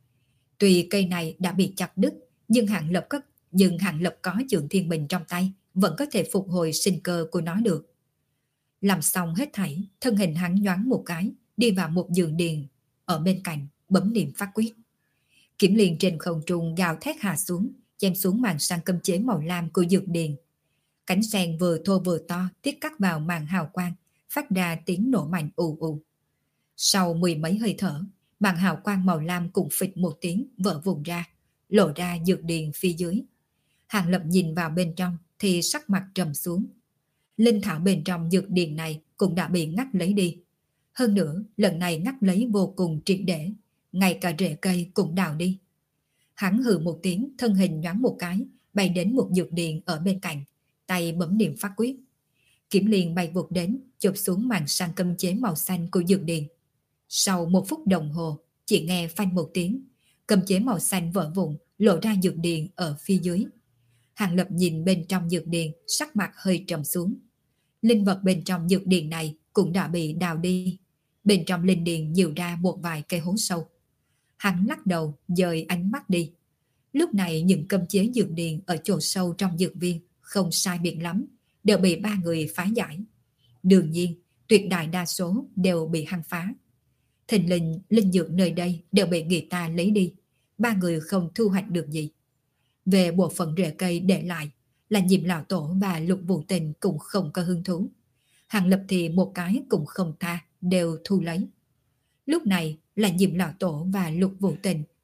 Tuy cây này đã bị chặt đứt, nhưng Hàng Lập có, nhưng Hàng Lập có Chưởng Thiên Bình trong tay, vẫn có thể phục hồi sinh cơ của nó được. Làm xong hết thảy, thân hình hắn nhoáng một cái, đi vào một giường điền ở bên cạnh, bấm niệm phát quyết. Kiểm liền trên không trung gào thét hạ xuống, chém xuống màn sang cấm chế màu lam của dược điền. Cánh sen vừa thô vừa to tiết cắt vào màn hào quang, phát ra tiếng nổ mạnh ù ù. Sau mười mấy hơi thở, màn hào quang màu lam cũng phịch một tiếng vỡ vụn ra, lộ ra dược điền phía dưới. Hàng Lập nhìn vào bên trong thì sắc mặt trầm xuống. Linh thảo bên trong dược điền này cũng đã bị ngắt lấy đi. Hơn nữa, lần này ngắt lấy vô cùng triệt để, ngay cả rễ cây cũng đào đi. Hắn hừ một tiếng, thân hình nhoáng một cái, bay đến một dược điền ở bên cạnh, tay bấm niệm phát quyết. Kiểm liền bay vụt đến, chụp xuống màn sang cấm chế màu xanh của dược điền. Sau một phút đồng hồ, chỉ nghe phanh một tiếng, cấm chế màu xanh vỡ vụn, lộ ra dược điền ở phía dưới. Hàng Lập nhìn bên trong dược điền, sắc mặt hơi trầm xuống. Linh vật bên trong dược điền này cũng đã bị đào đi. Bên trong linh điền nhiều ra một vài cây hố sâu. Hắn lắc đầu, dời ánh mắt đi. Lúc này những cấm chế dược điền ở chỗ sâu trong dược viên, không sai biệt lắm, đều bị ba người phá giải. Đương nhiên, tuyệt đại đa số đều bị hắn phá. Thình lình, linh dược nơi đây đều bị người ta lấy đi. Ba người không thu hoạch được gì. Về bộ phận rễ cây để lại, là Nhiệm Lão Tổ và Lục Vũ Tình cũng không có hứng thú. Hàng Lập thì một cái cũng không tha, đều thu lấy. Lúc này là Nhiệm Lão Tổ và Lục Vũ Tình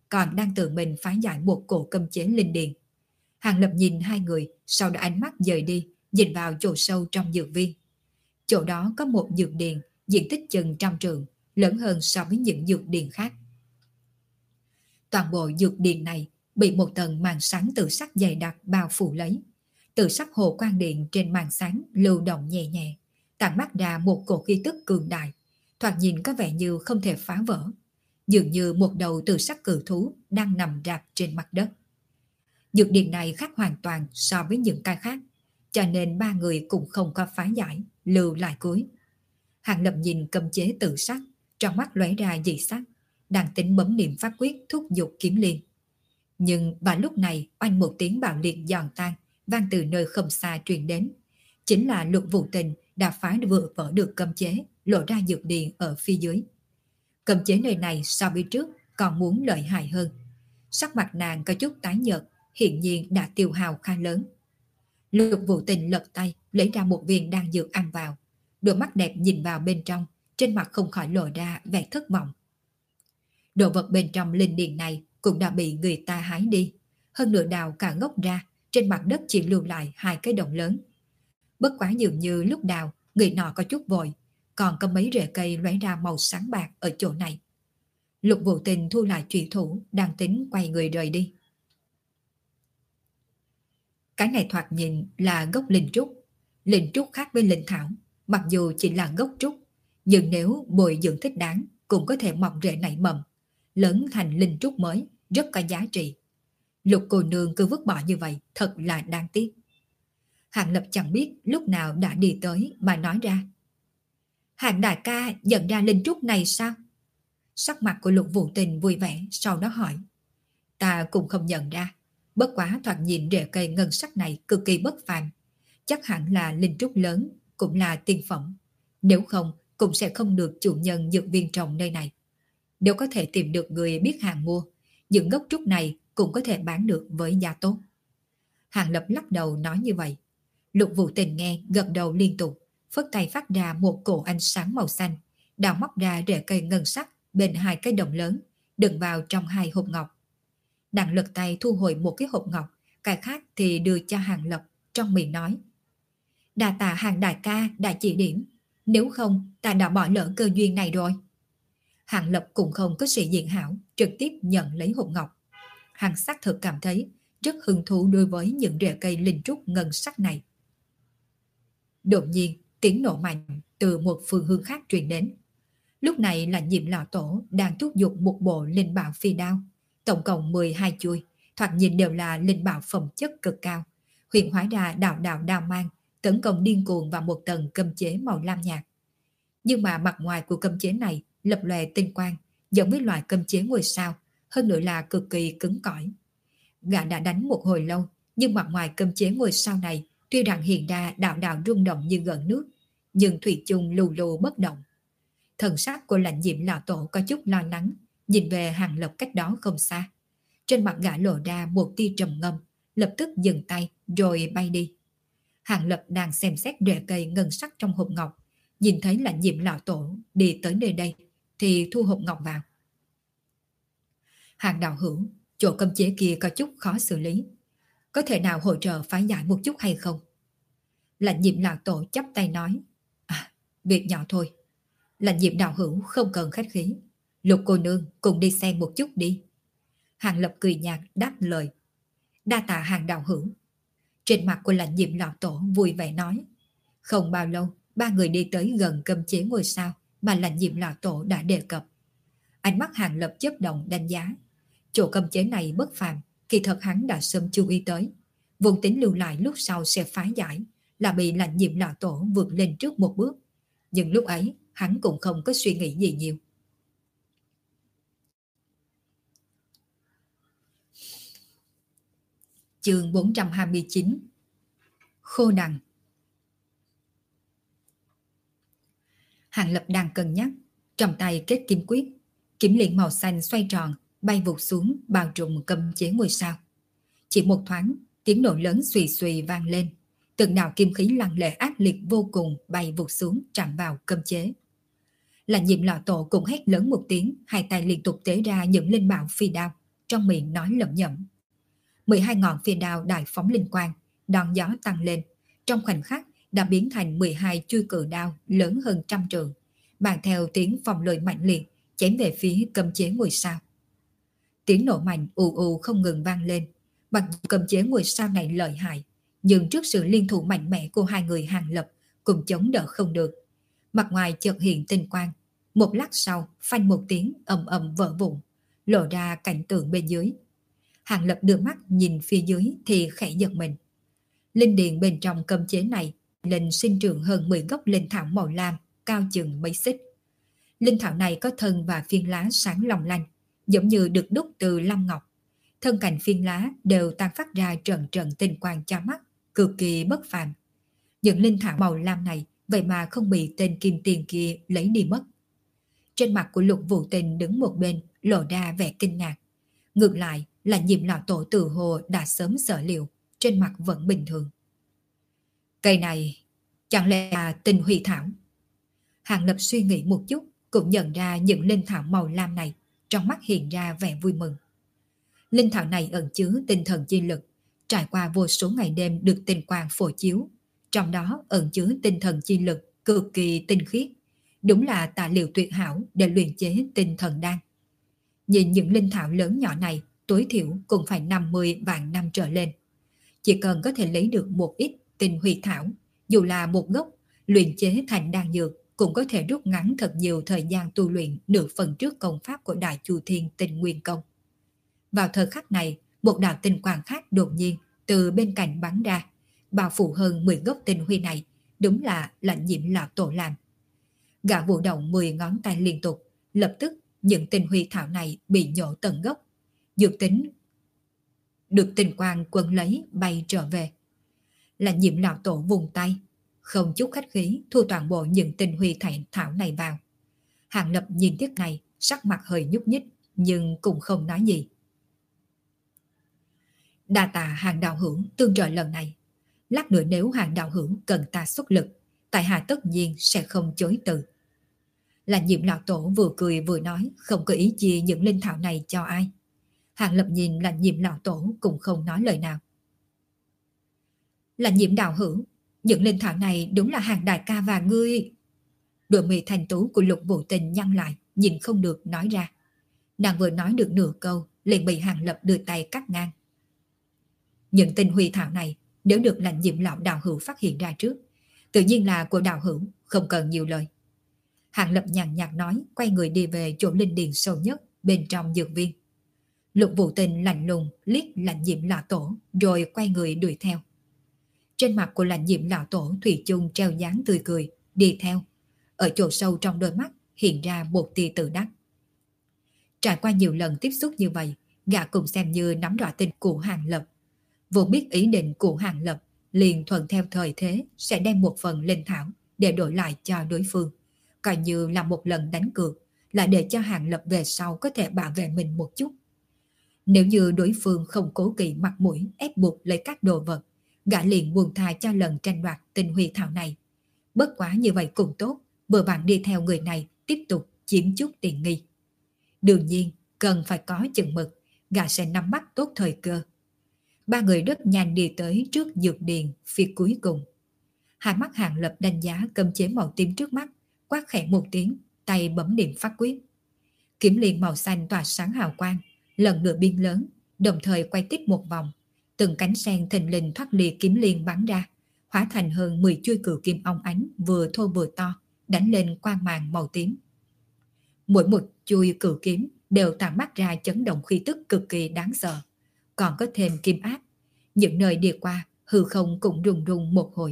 còn đang tự mình phá giải một cổ cấm chế linh điền. Hàng Lập nhìn hai người, sau đó ánh mắt dời đi, nhìn vào chỗ sâu trong dược viên. Chỗ đó có một dược điền, diện tích chừng trăm trượng, lớn hơn so với những dược điền khác. Toàn bộ dược điền này bị một tầng màn sáng tự sắc dày đặc bao phủ lấy. Tự sắc hồ quang điện trên màn sáng lưu động nhẹ nhẹ, tản mát ra một cổ khí tức cường đại, thoạt nhìn có vẻ như không thể phá vỡ, dường như một đầu tự sắc cự thú đang nằm rạp trên mặt đất. Dược điền này khác hoàn toàn so với những cái khác, cho nên ba người cũng không có phá giải, lưu lại cuối. Hàng Lập nhìn cầm chế tự sắc, trong mắt lóe ra dị sắc, đang tính bấm niệm pháp quyết thúc giục kiếm liên. Nhưng vào lúc này, oanh một tiếng bạo liệt giòn tan vang từ nơi không xa truyền đến. Chính là Lục Vũ Tình đã phá vừa vỡ được cấm chế, lộ ra dược điền ở phía dưới. Cấm chế nơi này so với trước còn muốn lợi hại hơn. Sắc mặt nàng có chút tái nhợt, hiện nhiên đã tiêu hao khá lớn. Lục Vũ Tình lật tay, lấy ra một viên đan dược ăn vào. Đôi mắt đẹp nhìn vào bên trong, trên mặt không khỏi lộ ra vẻ thất vọng. Đồ vật bên trong linh điền này cũng đã bị người ta hái đi, hơn nữa đào cả gốc ra, trên mặt đất chỉ lưu lại hai cái đồng lớn. Bất quá dường như lúc đào, người nọ có chút vội, còn có mấy rễ cây lóe ra màu sáng bạc ở chỗ này. Lục Vũ Tình thu lại trùy thủ, đang tính quay người rời đi. Cái này thoạt nhìn là gốc linh trúc. Linh trúc khác với linh thảo, mặc dù chỉ là gốc trúc, nhưng nếu bồi dưỡng thích đáng cũng có thể mọc rễ nảy mầm, lớn thành linh trúc mới, rất có giá trị. Lục cô nương cứ vứt bỏ như vậy, thật là đáng tiếc. Hàng Lập chẳng biết lúc nào đã đi tới mà nói ra. Hàng đại ca nhận ra linh trúc này sao? Sắc mặt của Lục Vũ Tình vui vẻ, sau đó hỏi. Ta cũng không nhận ra, bất quá thoạt nhìn rễ cây ngân sắc này cực kỳ bất phàm, chắc hẳn là linh trúc lớn, cũng là tiên phẩm. Nếu không, cũng sẽ không được chủ nhân dược viên trồng nơi này. Nếu có thể tìm được người biết hàng mua, những gốc trúc này cũng có thể bán được với giá tốt. Hàng Lập lắc đầu nói như vậy. Lục Vũ Tình nghe gật đầu liên tục, phất tay phát ra một cổ ánh sáng màu xanh, đào móc ra rễ cây ngân sắc bên hai cái đồng lớn, đựng vào trong hai hộp ngọc. Nàng lật tay thu hồi một cái hộp ngọc, cái khác thì đưa cho Hàng Lập, trong miệng nói. Đa tạ Hàng đại ca đã chỉ điểm, nếu không ta đã bỏ lỡ cơ duyên này rồi. Hàng Lập cũng không có sĩ diện hảo, trực tiếp nhận lấy hộp ngọc. Hàng xác thực cảm thấy rất hứng thú đối với những rễ cây linh trúc ngân sắc này. Đột nhiên, tiếng nổ mạnh từ một phương hướng khác truyền đến. Lúc này là Nhiệm lão tổ đang thúc giục một bộ linh bảo phi đao, tổng cộng mười hai chuôi, thoạt nhìn đều là linh bảo phẩm chất cực cao, huyền hóa ra đạo đạo đao mang, tấn công điên cuồng vào một tầng cấm chế màu lam nhạt. Nhưng mà mặt ngoài của cấm chế này lập lòe tinh quang, giống với loại cấm chế ngôi sao, hơn nữa là cực kỳ cứng cỏi. Gã đã đánh một hồi lâu, nhưng mặt ngoài cấm chế ngôi sao này tuy rằng hiện ra đạo đạo rung động như gợn nước, nhưng thủy chung lù lù bất động. Thần sắc của Lãnh Diệm lão tổ có chút lo lắng, nhìn về Hàng Lập cách đó không xa. Trên mặt gã lộ ra một tia trầm ngâm, lập tức dừng tay rồi bay đi. Hàng Lập đang xem xét rễ cây ngân sắc trong hộp ngọc, nhìn thấy Lãnh Diệm lão tổ đi tới nơi đây thì thu hộp ngọc vào. Hàng đạo hữu, chỗ cấm chế kia có chút khó xử lý, có thể nào hỗ trợ phá giải một chút hay không? Lãnh Diệm lão tổ chắp tay nói. À, việc nhỏ thôi. Lãnh Diệm đạo hữu không cần khách khí, Lục cô nương cùng đi xem một chút đi. Hàng Lập cười nhạt đáp lời. Đa tạ Hàng đạo hữu. Trên mặt của Lãnh Diệm lão tổ vui vẻ nói. Không bao lâu, ba người đi tới gần cấm chế ngôi sao mà Lãnh Diệm lão tổ đã đề cập. Ánh mắt Hàng Lập chớp động đánh giá. Chỗ cấm chế này bất phàm, kỳ thật hắn đã sớm chú ý tới. Vốn tính lưu lại lúc sau sẽ phá giải, là bị Lãnh Diệm lão tổ vượt lên trước một bước. Nhưng lúc ấy, hắn cũng không có suy nghĩ gì nhiều. Chương bốn trăm hai mươi chín. Khô đằng. Hàng Lập đang cân nhắc, trong tay kết kim quyết, kiếm liền màu xanh xoay tròn, bay vụt xuống bao trùm cấm chế ngôi sao. Chỉ một thoáng, tiếng nổ lớn xùy xùy vang lên, từng đạo kim khí lăng lệ ác liệt vô cùng bay vụt xuống chạm vào cấm chế. Là Nhiệm lão tổ cũng hét lớn một tiếng, hai tay liên tục tế ra những linh bảo phi đao, trong miệng nói lẩm nhẩm. mười hai ngọn phi đao đại phóng linh quang, đòn gió tăng lên, trong khoảnh khắc đã biến thành mười hai chuôi cự đao lớn hơn trăm trượng, mang theo tiếng phong lôi mạnh liệt chém về phía cấm chế ngôi sao. Tiếng nổ mạnh ù ù không ngừng vang lên. Mặc dù cấm chế ngôi sao này lợi hại, nhưng trước sự liên thủ mạnh mẽ của hai người Hàng Lập cũng chống đỡ không được. Mặt ngoài chợt hiện tinh quang, một lát sau phanh một tiếng ầm ầm vỡ vụn, lộ ra cảnh tượng bên dưới. Hàng Lập đưa mắt nhìn phía dưới thì khẽ giật mình. Linh điền bên trong cấm chế này lên sinh trưởng hơn mười gốc linh thảo màu lam, cao chừng mấy xích. Linh thảo này có thân và phiên lá sáng long lanh, giống như được đúc từ lam ngọc. Thân cành phiên lá đều tan phát ra trận trận tinh quang chói mắt, cực kỳ bất phàm. Những linh thảo màu lam này vậy mà không bị tên kim tiền kia lấy đi mất. Trên mặt của Lục Vũ Tình đứng một bên lộ ra vẻ kinh ngạc. Ngược lại là Nhiệm lão tổ tự hồ đã sớm sở liệu, trên mặt vẫn bình thường. Cây này chẳng lẽ là Tinh Huy thảo? Hàng Lập suy nghĩ một chút, cũng nhận ra những linh thảo màu lam này, trong mắt hiện ra vẻ vui mừng. Linh thảo này ẩn chứa tinh thần chi lực, trải qua vô số ngày đêm được tinh quang phổ chiếu, trong đó ẩn chứa tinh thần chi lực cực kỳ tinh khiết, đúng là tài liệu tuyệt hảo để luyện chế tinh thần đan. Nhìn những linh thảo lớn nhỏ này, tối thiểu cũng phải năm mươi vạn năm trở lên. Chỉ cần có thể lấy được một ít Tinh Huy thảo, dù là một gốc, luyện chế thành đan dược cũng có thể rút ngắn thật nhiều thời gian tu luyện nửa phần trước công pháp của Đại Chu Thiên Tinh Nguyên Công. Vào thời khắc này, một đạo tinh quang khác đột nhiên từ bên cạnh bắn ra, bao phủ hơn mười gốc tinh huy này, đúng là Lãnh Nhiệm lão tổ làm. Gã vụ động mười ngón tay liên tục, lập tức những tinh huy thảo này bị nhổ tận gốc. Dược tính được tinh quang quân lấy bay trở về. Lãnh Nhiệm lão tổ vùng tay, không chút khách khí thu toàn bộ những tinh huy thảo này vào. Hàng Lập nhìn tiếc này, sắc mặt hơi nhúc nhích, nhưng cũng không nói gì. Đa tạ Hàng đạo hữu tương trợ lần này. Lát nữa nếu Hàng đạo hữu cần ta xuất lực, tại hạ tất nhiên sẽ không chối từ. Lãnh Nhiệm lão tổ vừa cười vừa nói, không có ý chia những linh thảo này cho ai. Hàng Lập nhìn Lãnh Nhiệm lão tổ cũng không nói lời nào. Lãnh Nhiệm đạo hữu, những linh thảo này đúng là Hàng đại ca và ngươi. Đôi mi thanh tú của Lục Vũ Tình nhăn lại, nhìn không được nói ra. Nàng vừa nói được nửa câu, liền bị Hàng Lập đưa tay cắt ngang. Những tinh huy thảo này, nếu được Lãnh Nhiệm lão đạo hữu phát hiện ra trước, tự nhiên là của đạo hữu, không cần nhiều lời. Hàng Lập nhàn nhạt nói, quay người đi về chỗ linh điền sâu nhất bên trong dược viên. Lục Vũ Tình lạnh lùng liếc Lãnh Nhiệm lão tổ, rồi quay người đuổi theo. Trên mặt của Lãnh Nhiệm lão tổ thủy chung treo dáng tươi cười, đi theo. Ở chỗ sâu trong đôi mắt hiện ra một tia tự đắc. Trải qua nhiều lần tiếp xúc như vậy, gã cũng xem như nắm rõ tình của Hàng Lập. Vô biết ý định của Hàng Lập, liền thuận theo thời thế sẽ đem một phần linh thảo để đổi lại cho đối phương, coi như là một lần đánh cược, là để cho Hàng Lập về sau có thể bảo vệ mình một chút. Nếu như đối phương không cố kỵ mặt mũi ép buộc lấy các đồ vật, gã liền buông tha cho lần tranh đoạt tinh huy thảo này. Bất quá như vậy cũng tốt, vừa bạn đi theo người này tiếp tục chiếm chút tiện nghi. Đương nhiên, cần phải có chừng mực, gã sẽ nắm bắt tốt thời cơ. Ba người rất nhanh đi tới trước dược điền phía cuối cùng. Hai mắt Hàng Lập đánh giá cấm chế màu tím trước mắt, quát khẽ một tiếng, tay bấm niệm pháp quyết. Kiếm liền màu xanh tỏa sáng hào quang, lần nữa biến lớn, đồng thời quay tiếp một vòng. Từng cánh sen thình lình thoát ly kiếm liền bắn ra, hóa thành hơn mười chuôi cự kim óng ánh vừa thô vừa to, đánh lên quang màn màu tím. Mỗi một chuôi cự kiếm đều tản mát ra chấn động khí tức cực kỳ đáng sợ, còn có thêm kim áp. Những nơi đi qua, hư không cũng rung rung một hồi.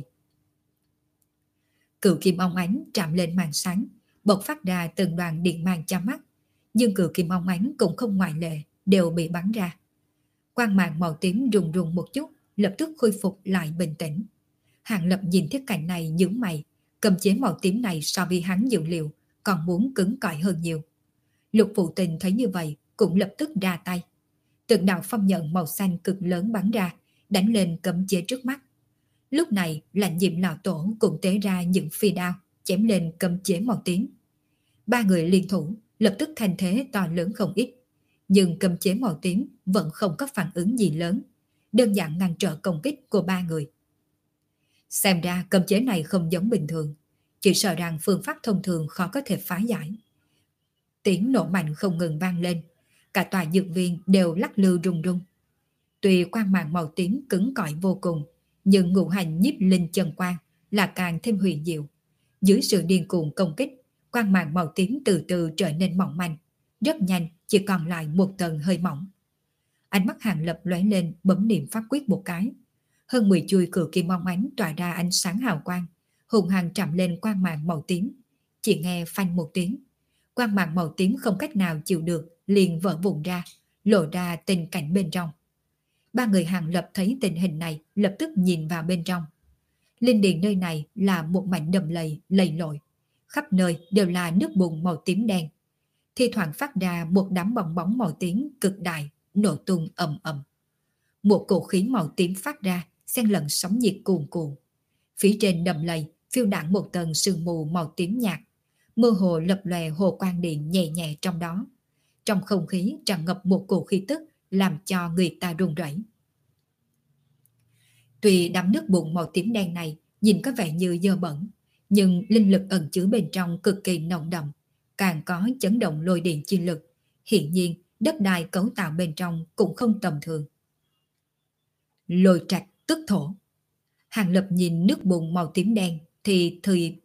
Cự kim óng ánh chạm lên màn sáng, bộc phát ra từng đoàn điện mang cho mắt, nhưng cự kim óng ánh cũng không ngoại lệ, đều bị bắn ra. Quang màn màu tím rung rung một chút, lập tức khôi phục lại bình tĩnh. Hàng Lập nhìn thấy cảnh này nhướng mày, cầm chế màu tím này so với hắn dự liệu còn muốn cứng cỏi hơn nhiều. Lục Vũ Tình thấy như vậy cũng lập tức ra tay. Từng đạo phong nhận màu xanh cực lớn bắn ra, đánh lên cấm chế trước mắt. Lúc này Lãnh Nhiệm lão tổ cũng tế ra những phi đao, chém lên cấm chế màu tím. Ba người liên thủ, lập tức thành thế to lớn không ít. nhưng cấm chế màu tím vẫn không có phản ứng gì lớn, đơn giản ngăn trở công kích của ba người. Xem ra cấm chế này không giống bình thường, chỉ sợ rằng phương pháp thông thường khó có thể phá giải. Tiếng nổ mạnh không ngừng vang lên, cả tòa dược viên đều lắc lư rung rung. Tuy quang mang màu tím cứng cỏi vô cùng, nhưng ngũ hành nhiếp linh chân quang là càng thêm huyền diệu. Dưới sự điên cuồng công kích, quang mang màu tím từ từ trở nên mỏng manh, rất nhanh chỉ còn lại một tầng hơi mỏng. Ánh mắt Hàng Lập lóe lên, bấm niệm pháp quyết một cái. Hơn mười chuôi cự kim óng ánh tỏa ra ánh sáng hào quang, hùng hăng chạm lên quang mang màu tím. Chỉ nghe phanh một tiếng, quang mang màu tím không cách nào chịu được, liền vỡ vụn ra, lộ ra tình cảnh bên trong. Ba người Hàng Lập thấy tình hình này, lập tức nhìn vào bên trong. Linh điền nơi này là một mảnh đầm lầy, lầy lội, khắp nơi đều là nước bùn màu tím đen. Thi thoảng phát ra một đám bong bóng màu tím cực đại, nổ tung ầm ầm. Một cổ khí màu tím phát ra, xen lẫn sóng nhiệt cuồn cuộn. Phía trên đầm lầy phiêu đãng một tầng sương mù màu tím nhạt, mơ hồ lập lòe hồ quang điện nhẹ nhẹ trong đó. Trong không khí tràn ngập một cổ khí tức làm cho người ta run rẩy. Tuy đám nước bùn màu tím đen này nhìn có vẻ như dơ bẩn, nhưng linh lực ẩn chứa bên trong cực kỳ nồng đậm, càng có chấn động lôi điện chi lực. Hiện nhiên đất đai cấu tạo bên trong cũng không tầm thường. Lôi trạch tức thổ. Hàng Lập nhìn nước bùn màu tím đen thì thì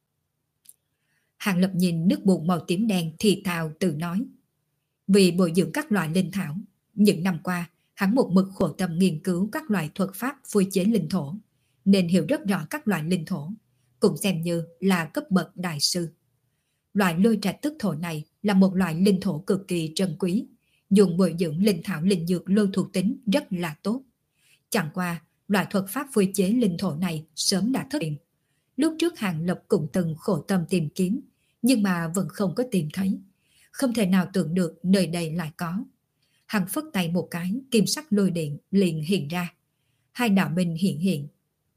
Hàng Lập nhìn nước bùn màu tím đen thì thào tự nói. Vì bồi dưỡng các loại linh thảo, những năm qua hắn một mực khổ tâm nghiên cứu các loại thuật pháp phối chế linh thổ, nên hiểu rất rõ các loại linh thổ, cũng xem như là cấp bậc đại sư. Loại lôi trạch tức thổ này là một loại linh thổ cực kỳ trân quý, dùng bồi dưỡng linh thảo linh dược lôi thuộc tính rất là tốt. Chẳng qua, loại thuật pháp phối chế linh thổ này sớm đã thất hiện. Lúc trước Hàng Lập cũng từng khổ tâm tìm kiếm, nhưng mà vẫn không có tìm thấy. Không thể nào tưởng được nơi đây lại có. Hắn phất tay một cái, kim sắc lôi điện liền hiện ra. Hai đạo binh hiện hiện.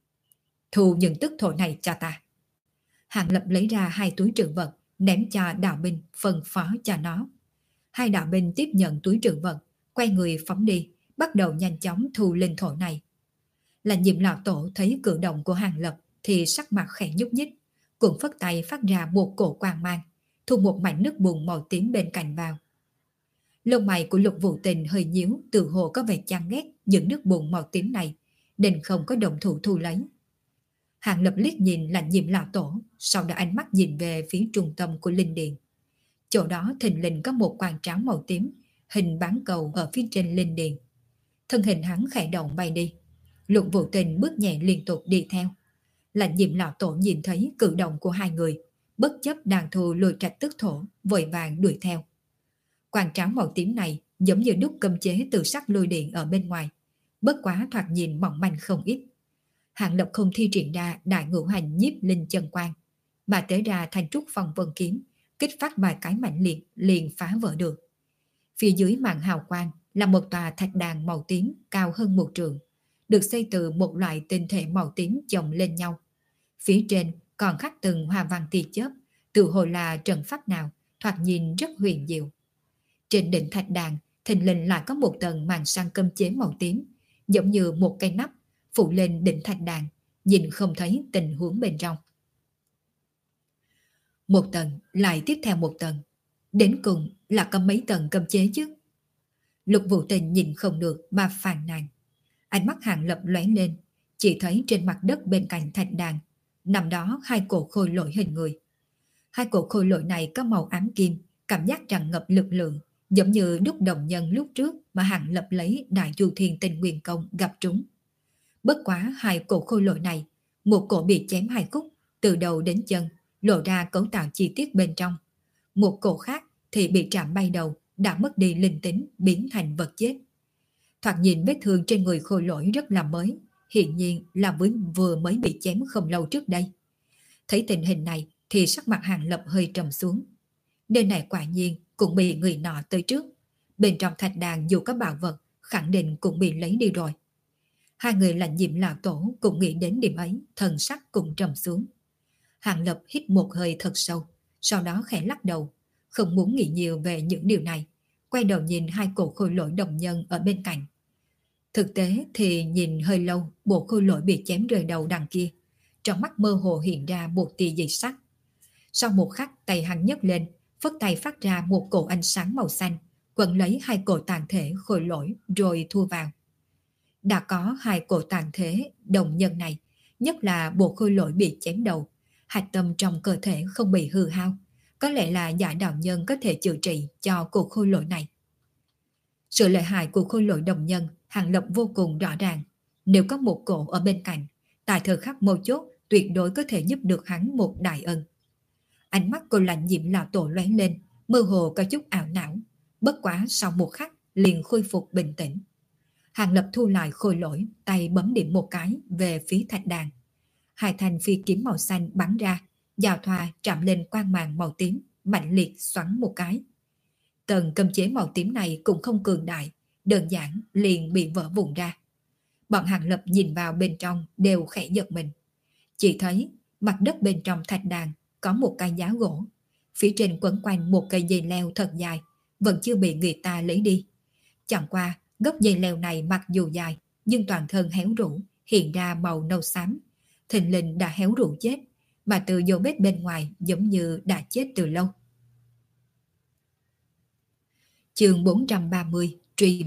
Thu những tức thổ này cho ta. Hàng Lập lấy ra hai túi trữ vật, ném cho đạo binh, phân phó cho nó. Hai đạo binh tiếp nhận túi trữ vật, quay người phóng đi, bắt đầu nhanh chóng thu linh thổ này. Là Nhiệm lão tổ thấy cử động của Hàng Lập thì sắc mặt khẽ nhúc nhích, cũng phất tay phát ra một cổ quang mang, thu một mảnh nước bùn màu tím bên cạnh vào. Lông mày của Lục Vũ Tình hơi nhíu, tự hồ có vẻ chán ghét những nước bùn màu tím này, nên không có động thủ thu lấy. Hàng Lập liếc nhìn là Nhiệm lão tổ, sau đó ánh mắt nhìn về phía trung tâm của linh điện. Chỗ đó thình lình có một quan tráo màu tím, hình bán cầu ở phía trên linh điện. Thân hình hắn khẽ động bay đi. Lục Vũ Tình bước nhẹ liên tục đi theo. Là Nhiệm lão tổ nhìn thấy cử động của hai người, bất chấp đang thu lôi trạch tức thổ, vội vàng đuổi theo. Quan tráo màu tím này giống như đúc cấm chế từ sắc lôi điện ở bên ngoài, bất quá thoạt nhìn mỏng manh không ít. Hàng Lập không thi triển ra đại ngũ hành nhiếp linh chân quang, mà tới ra thành trúc phong vân kiếm, kích phát vài cái mạnh liệt liền phá vỡ được. Phía dưới màn hào quang là một tòa thạch đàn màu tím cao hơn một trượng, được xây từ một loại tinh thể màu tím chồng lên nhau. Phía trên còn khắc từng hoa văn tia chớp, tự hồ là trận pháp nào, thoạt nhìn rất huyền diệu. Trên đỉnh thạch đàn thình lình lại có một tầng màn sang cấm chế màu tím, giống như một cây nắp phủ lên đỉnh thạch đàn, nhìn không thấy tình huống bên trong. Một tầng lại tiếp theo một tầng, đến cùng là có mấy tầng cấm chế chứ? Lục Vũ Tình nhìn không được mà phàn nàn. Ánh mắt Hàng Lập lóe lên, chỉ thấy trên mặt đất bên cạnh thạch đàn nằm đó hai cổ khôi lỗi hình người. Hai cổ khôi lỗi này có màu ám kim, cảm giác tràn ngập lực lượng, giống như đúc đồng nhân lúc trước mà Hàng Lập lấy Đại Du Thiên Tinh Nguyên Công gặp trúng. Bất quá hai cổ khôi lỗi này, một cổ bị chém hai khúc, từ đầu đến chân, lộ ra cấu tạo chi tiết bên trong. Một cổ khác thì bị chạm bay đầu, đã mất đi linh tính, biến thành vật chết. Thoạt nhìn vết thương trên người khôi lỗi rất là mới, hiện nhiên là với vừa mới bị chém không lâu trước đây. Thấy tình hình này thì sắc mặt Hàng Lập hơi trầm xuống. Nơi này quả nhiên cũng bị người nọ tới trước. Bên trong thạch đàn dù có bảo vật, khẳng định cũng bị lấy đi rồi. Hai người là Nhiệm lão tổ cũng nghĩ đến điểm ấy, thần sắc cũng trầm xuống. Hàng Lập hít một hơi thật sâu, sau đó khẽ lắc đầu, không muốn nghĩ nhiều về những điều này, quay đầu nhìn hai cổ khôi lỗi đồng nhân ở bên cạnh. Thực tế thì nhìn hơi lâu, bộ khôi lỗi bị chém rời đầu đằng kia, trong mắt mơ hồ hiện ra một tia dị sắc. Sau một khắc, tay hắn nhấc lên, phất tay phát ra một cổ ánh sáng màu xanh, quấn lấy hai cổ tàn thể khôi lỗi rồi thu vào. Đã có hai cổ tàn thể đồng nhân này, nhất là bộ khôi lỗi bị chém đầu, hạch tâm trong cơ thể không bị hư hao, có lẽ là giả đạo nhân có thể chữa trị cho cổ khôi lỗi này. Sự lợi hại của khôi lỗi đồng nhân, Hàng Lập vô cùng rõ ràng. Nếu có một cổ ở bên cạnh, tại thời khắc mấu chốt tuyệt đối có thể giúp được hắn một đại ân. Ánh mắt cô Lạnh Diệm lão tổ lóe lên, mơ hồ có chút ảo não. Bất quá sau một khắc liền khôi phục bình tĩnh. Hàng Lập thu lại khôi lỗi, tay bấm điểm một cái về phía thạch đàn. Hai thanh phi kiếm màu xanh bắn ra, giao thoa chạm lên quang màn màu tím, mạnh liệt xoắn một cái. Tầng cấm chế màu tím này cũng không cường đại, đơn giản liền bị vỡ vụn ra. Bọn Hàng Lập nhìn vào bên trong đều khẽ giật mình. Chỉ thấy mặt đất bên trong thạch đàn có một cây giá gỗ, phía trên quấn quanh một cây dây leo thật dài, vẫn chưa bị người ta lấy đi. Chẳng qua gốc dây leo này mặc dù dài, nhưng toàn thân héo rũ, hiện ra màu nâu xám, thình lình đã héo rũ chết, mà từ dấu vết bên ngoài giống như đã chết từ lâu. Chương bốn trăm ba mươi Truy.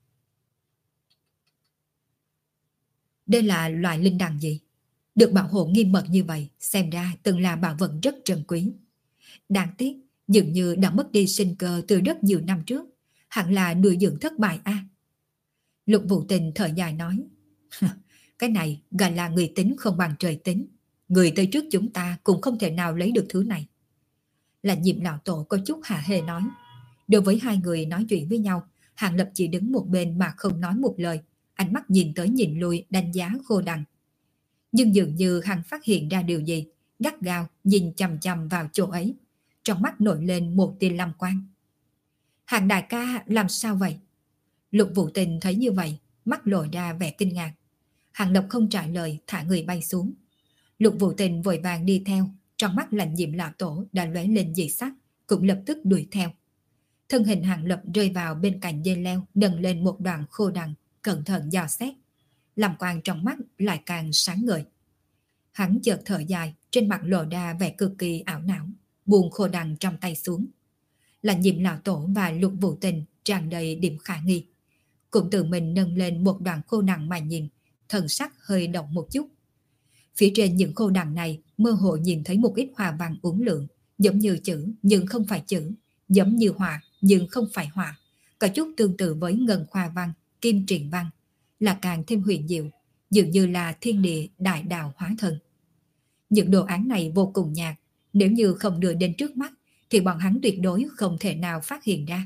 Đây là loại linh đằng gì? Được bảo hộ nghiêm mật như vậy, xem ra từng là bảo vật rất trân quý. Đáng tiếc, dường như đã mất đi sinh cơ từ rất nhiều năm trước, hẳn là nuôi dưỡng thất bại a. À? Lục Vũ Tình thở dài nói, cái này gọi là người tính không bằng trời tính. Người tới trước chúng ta cũng không thể nào lấy được thứ này. Là Diệm lão tổ có chút hả hê nói. Đối với hai người nói chuyện với nhau, Hàng Lập chỉ đứng một bên mà không nói một lời, ánh mắt nhìn tới nhìn lui đánh giá khô đằng. Nhưng dường như hắn phát hiện ra điều gì, gắt gao nhìn chằm chằm vào chỗ ấy, trong mắt nổi lên một tia lam quang. Hàng đại ca làm sao vậy? Lục Vũ Tình thấy như vậy, mắt lộ ra vẻ kinh ngạc. Hàng Lập không trả lời, thả người bay xuống. Lục Vũ Tình vội vàng đi theo, trong mắt Lạnh Diệm lão tổ đã lóe lên dị sắc, cũng lập tức đuổi theo. Thân hình Hàng Lập rơi vào bên cạnh dây leo, nâng lên một đoạn khô đằng, cẩn thận dò xét. Làm quang trong mắt lại càng sáng ngời. Hắn chợt thở dài, trên mặt lộ ra vẻ cực kỳ ảo não, buông khô đằng trong tay xuống. Lạnh Diệm lão tổ và Lục Vũ Tình tràn đầy điểm khả nghi, cũng tự mình nâng lên một đoạn khô đằng mà nhìn, thần sắc hơi động một chút. Phía trên những khô đằng này mơ hồ nhìn thấy một ít hoa văn uốn lượn, giống như chữ nhưng không phải chữ, giống như họa nhưng không phải họa, có chút tương tự với ngân hoa văn, kim triền văn, là càng thêm huyền diệu, dường như là thiên địa đại đạo hóa thân. Những đồ án này vô cùng nhạt, nếu như không đưa đến trước mắt thì bọn hắn tuyệt đối không thể nào phát hiện ra.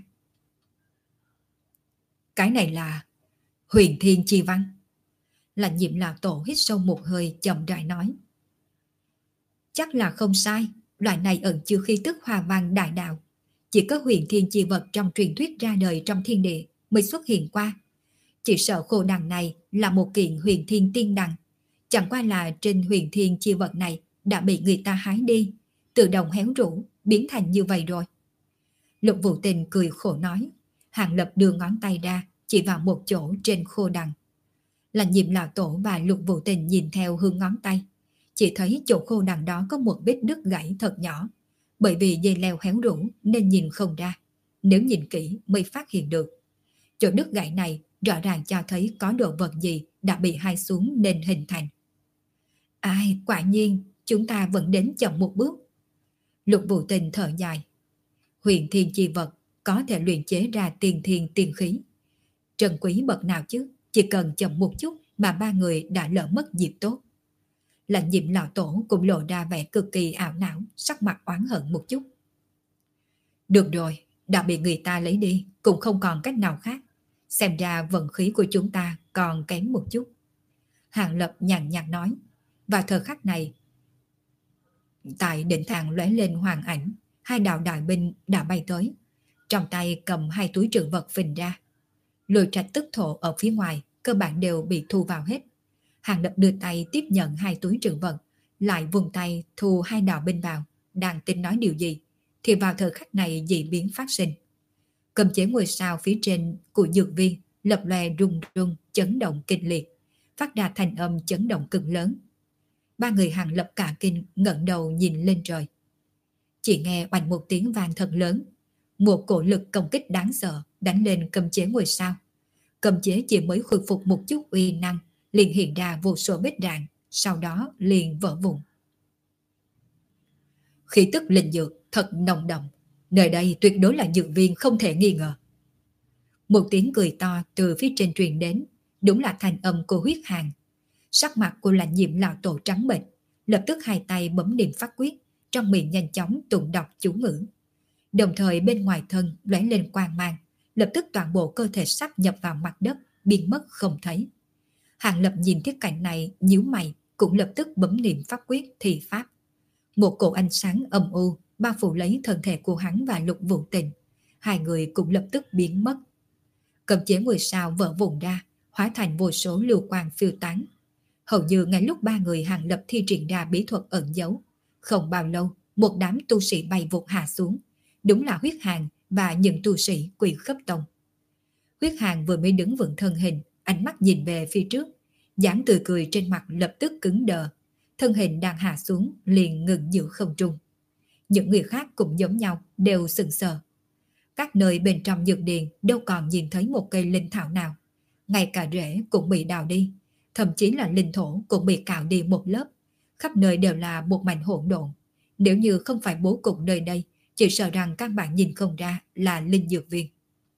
Cái này là huyền thiên chi văn. Lạnh Diệm lão tổ hít sâu một hơi, chậm rãi nói. Chắc là không sai, loại này ẩn chứa khí tức hoa văn đại đạo. Chỉ có huyền thiên chi vật trong truyền thuyết ra đời trong thiên địa mới xuất hiện qua. Chỉ sợ khô đằng này là một kiện huyền thiên tiên đằng. Chẳng qua là trên huyền thiên chi vật này đã bị người ta hái đi, tự động héo rũ, biến thành như vậy rồi. Lục Vũ Tình cười khổ nói. Hàng Lập đưa ngón tay ra, chỉ vào một chỗ trên khô đằng. Lạnh Diệm lão tổ và Lục Vũ Tình nhìn theo hướng ngón tay, chỉ thấy chỗ khô đằng đó có một vết đứt gãy thật nhỏ. Bởi vì dây leo héo rũ nên nhìn không ra, nếu nhìn kỹ mới phát hiện được. Chỗ đứt gãy này rõ ràng cho thấy có đồ vật gì đã bị hai xuống nên hình thành. Ai, quả nhiên chúng ta vẫn đến chậm một bước. Lục Vũ Tình thở dài. Huyền thiên chi vật có thể luyện chế ra tiền thiên tiền khí. Trân quý bậc nào chứ, chỉ cần chậm một chút mà ba người đã lỡ mất dịp tốt. Lạnh Diệm lão tổ cũng lộ ra vẻ cực kỳ ảo não, sắc mặt oán hận một chút. Được rồi, đã bị người ta lấy đi, cũng không còn cách nào khác. Xem ra vận khí của chúng ta còn kém một chút. Hàng Lập nhàn nhạt nói. Và thời khắc này, tại đỉnh thang lóe lên hoàng ảnh, hai đạo đại binh đã bay tới. Trong tay cầm hai túi trữ vật phình ra. Lôi trạch tức thổ ở phía ngoài, cơ bản đều bị thu vào hết. Hàng Lập đưa tay tiếp nhận hai túi trữ vật, lại vùng tay thu hai đạo binh vào, đang tính nói điều gì, thì vào thời khắc này dị biến phát sinh. Cầm chế ngôi sao phía trên của dược viên lập lòe rung rung chấn động kinh liệt, phát ra thành âm chấn động cực lớn. Ba người Hàng Lập cả kinh ngẩng đầu nhìn lên trời. Chỉ nghe oanh một tiếng vang thật lớn, một cổ lực công kích đáng sợ đánh lên cầm chế ngôi sao. Cầm chế chỉ mới khôi phục một chút uy năng, liền hiện ra vô số vết rạn, sau đó liền vỡ vụn. Khí tức linh dược thật nồng đậm, nơi đây tuyệt đối là dược viên không thể nghi ngờ. Một tiếng cười to từ phía trên truyền đến, đúng là thanh âm của Huyết Hàn. Sắc mặt của Lãnh Diệm lão tổ trắng bệch, lập tức hai tay bấm niệm pháp quyết, trong miệng nhanh chóng tụng đọc chú ngữ. Đồng thời bên ngoài thân lóe lên quang mang, lập tức toàn bộ cơ thể sắp nhập vào mặt đất, biến mất không thấy. Hàng Lập nhìn thấy cảnh này nhíu mày, cũng lập tức bấm niệm pháp quyết thì pháp. Một cổ ánh sáng âm u bao phủ lấy thân thể của hắn và Lục Vũ Tình, hai người cũng lập tức biến mất. Cầm chế ngôi sao vỡ vụn ra, hóa thành vô số lưu quang phiêu tán. Hầu như ngay lúc ba người Hàng Lập thi triển ra bí thuật ẩn giấu, không bao lâu một đám tu sĩ bay vụt hạ xuống, đúng là Huyết Hàn và những tu sĩ Quỷ Khấp Tông. Huyết Hàn vừa mới đứng vững thân hình, ánh mắt nhìn về phía trước, dáng tươi cười trên mặt lập tức cứng đờ, thân hình đang hạ xuống liền ngừng giữa không trung. Những người khác cũng giống nhau, đều sững sờ. Các nơi bên trong dược điền đâu còn nhìn thấy một cây linh thảo nào, ngay cả rễ cũng bị đào đi, thậm chí là linh thổ cũng bị cạo đi một lớp, khắp nơi đều là một mảnh hỗn độn. Nếu như không phải bố cục nơi đây, chỉ sợ rằng các bạn nhìn không ra là linh dược viên.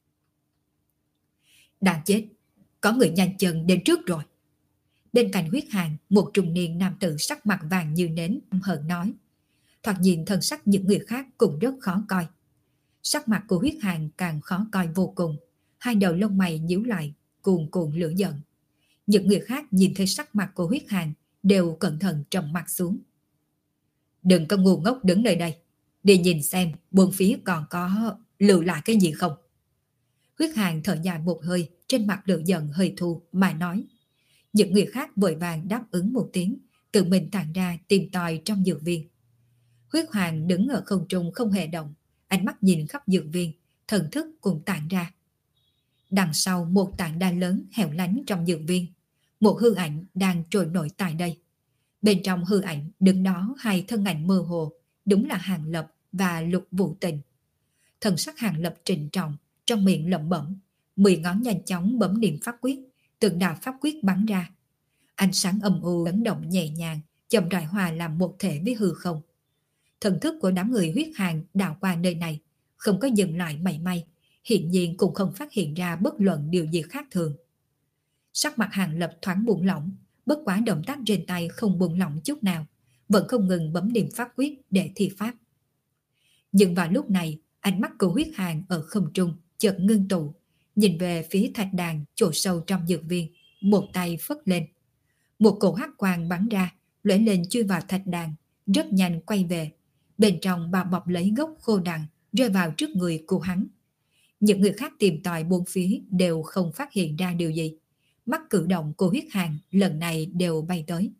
Đáng chết, có người nhanh chân đến trước rồi. Bên cạnh Huyết Hàn, một trung niên nam tử sắc mặt vàng như nến hờn nói. Thoạt nhìn thân sắc những người khác cũng rất khó coi. Sắc mặt của Huyết Hàn càng khó coi vô cùng, hai đầu lông mày nhíu lại, cuồn cuộn lửa giận. Những người khác nhìn thấy sắc mặt của Huyết Hàn đều cẩn thận trầm mặt xuống. Đừng có ngu ngốc đứng nơi đây, đi nhìn xem bốn phía còn có lưu lại cái gì không. Huyết Hàn thở dài một hơi, trên mặt lửa giận hơi thu mà nói. Những người khác vội vàng đáp ứng một tiếng, tự mình tản ra tìm tòi trong dược viên. Huyết Hàn đứng ở không trung không hề động, ánh mắt nhìn khắp dược viên, thần thức cũng tản ra. Đằng sau một tảng đá lớn hẻo lánh trong dược viên, một hư ảnh đang trôi nổi tại đây. Bên trong hư ảnh đứng đó hai thân ảnh mơ hồ, đúng là Hàng Lập và Lục Vũ Tình. Thần sắc Hàng Lập trịnh trọng, trong miệng lẩm bẩm, mười ngón nhanh chóng bấm niệm pháp quyết, từng đạo pháp quyết bắn ra. Ánh sáng âm u lấn động nhẹ nhàng, chậm rãi hòa làm một thể với hư không. Thần thức của đám người Huyết Hàn đảo qua nơi này, không có dừng lại mảy may, hiện nhiên cũng không phát hiện ra bất luận điều gì khác thường. Sắc mặt Hàng Lập thoáng buông lỏng, bất quá động tác trên tay không buông lỏng chút nào, vẫn không ngừng bấm niệm pháp quyết để thi pháp. Nhưng vào lúc này, ánh mắt của Huyết Hàn ở không trung chợt ngưng tụ, nhìn về phía thạch đàn chỗ sâu trong dược viên, một tay phất lên. Một cổ hắc quang bắn ra, lóe lên chui vào thạch đàn, rất nhanh quay về. Bên trong bao bọc lấy gốc khô đằng, rơi vào trước người của hắn. Những người khác tìm tòi bốn phía đều không phát hiện ra điều gì. Mắt cử động của Huyết Hàn lần này đều bay tới.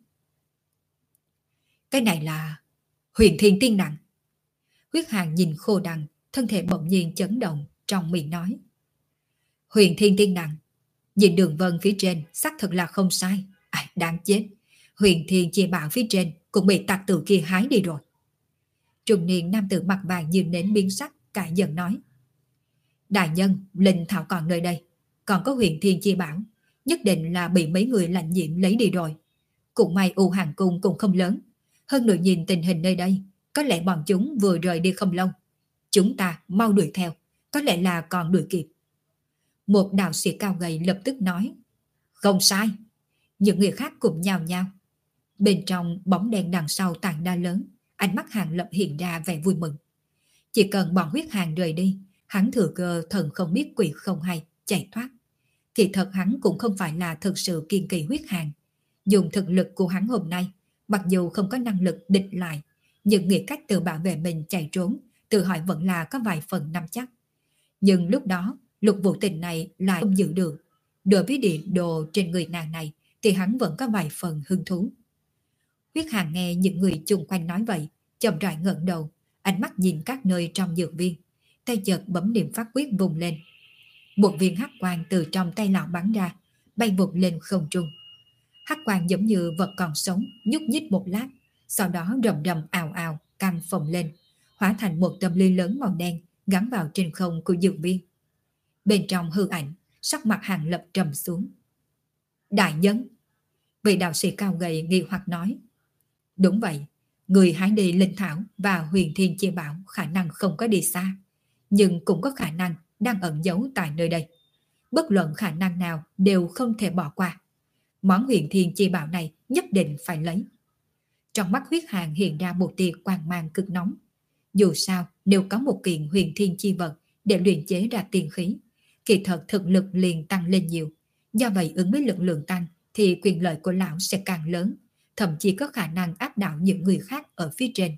Cái này là Huyền Thiên Tiên Đằng. Huyết Hàn nhìn khô đằng, thân thể bỗng nhiên chấn động, trong miệng nói. Huyền Thiên Tiên Đằng, nhìn đường vân phía trên xác thực là không sai. À, đáng chết, Huyền Thiên Chi Bảo phía trên cũng bị tặc tử kia hái đi rồi. Trung niên nam tử mặt vàng như nến biến sắc, cãi giận nói. Đại nhân, linh thảo còn nơi đây, còn có Huyền Thiên Chi Bảo, nhất định là bị mấy người Lãnh Diệm lấy đi rồi. Cũng may U Hàng Cung cũng không lớn, hơn nữa nhìn tình hình nơi đây, có lẽ bọn chúng vừa rời đi không lâu. Chúng ta mau đuổi theo, có lẽ là còn đuổi kịp. Một đạo sĩ cao gầy lập tức nói. Không sai. Những người khác cũng nhao nhao. Bên trong bóng đèn đằng sau tảng đá lớn, ánh mắt Hàng Lập hiện ra vẻ vui mừng. Chỉ cần bọn Huyết Hàn rời đi, hắn thừa cơ thần không biết quỷ không hay, chạy thoát. Kỳ thật hắn cũng không phải là thực sự kiên kỳ Huyết Hàn. Dùng thực lực của hắn hôm nay, mặc dù không có năng lực địch lại, nhưng nghĩ cách tự bảo vệ mình chạy trốn, tự hỏi vẫn là có vài phần nắm chắc. Nhưng lúc đó, Lục Vũ Tình này lại không giữ được. Đối với địa đồ trên người nàng này, thì hắn vẫn có vài phần hứng thú. Huyết Hàn nghe những người chung quanh nói vậy, chậm rãi ngẩng đầu, ánh mắt nhìn các nơi trong dược viên. tay chợt bấm niệm pháp quyết vùng lên. Một viên hắc quang từ trong tay lão bắn ra, bay vụt lên không trung. Hắc quang giống như vật còn sống, nhúc nhích một lát, sau đó rầm rầm ào ào, căng phồng lên, hóa thành một tâm ly lớn màu đen gắn vào trên không của dược viên. Bên trong hư ảnh, sắc mặt Hàng Lập trầm xuống. Đại nhân! Vị đạo sĩ cao gầy nghi hoặc nói. Đúng vậy, người hái đi linh thảo và huyền thiên chi bảo khả năng không có đi xa, nhưng cũng có khả năng đang ẩn giấu tại nơi đây. Bất luận khả năng nào đều không thể bỏ qua. Món huyền thiên chi bảo này nhất định phải lấy. Trong mắt Huyết Hàn hiện ra một tia quang mang cực nóng. Dù sao, nếu có một kiện huyền thiên chi vật để luyện chế ra tiên khí, kỳ thật thực lực liền tăng lên nhiều. Do vậy ứng với lực lượng tăng thì quyền lợi của lão sẽ càng lớn, thậm chí có khả năng áp đảo những người khác ở phía trên.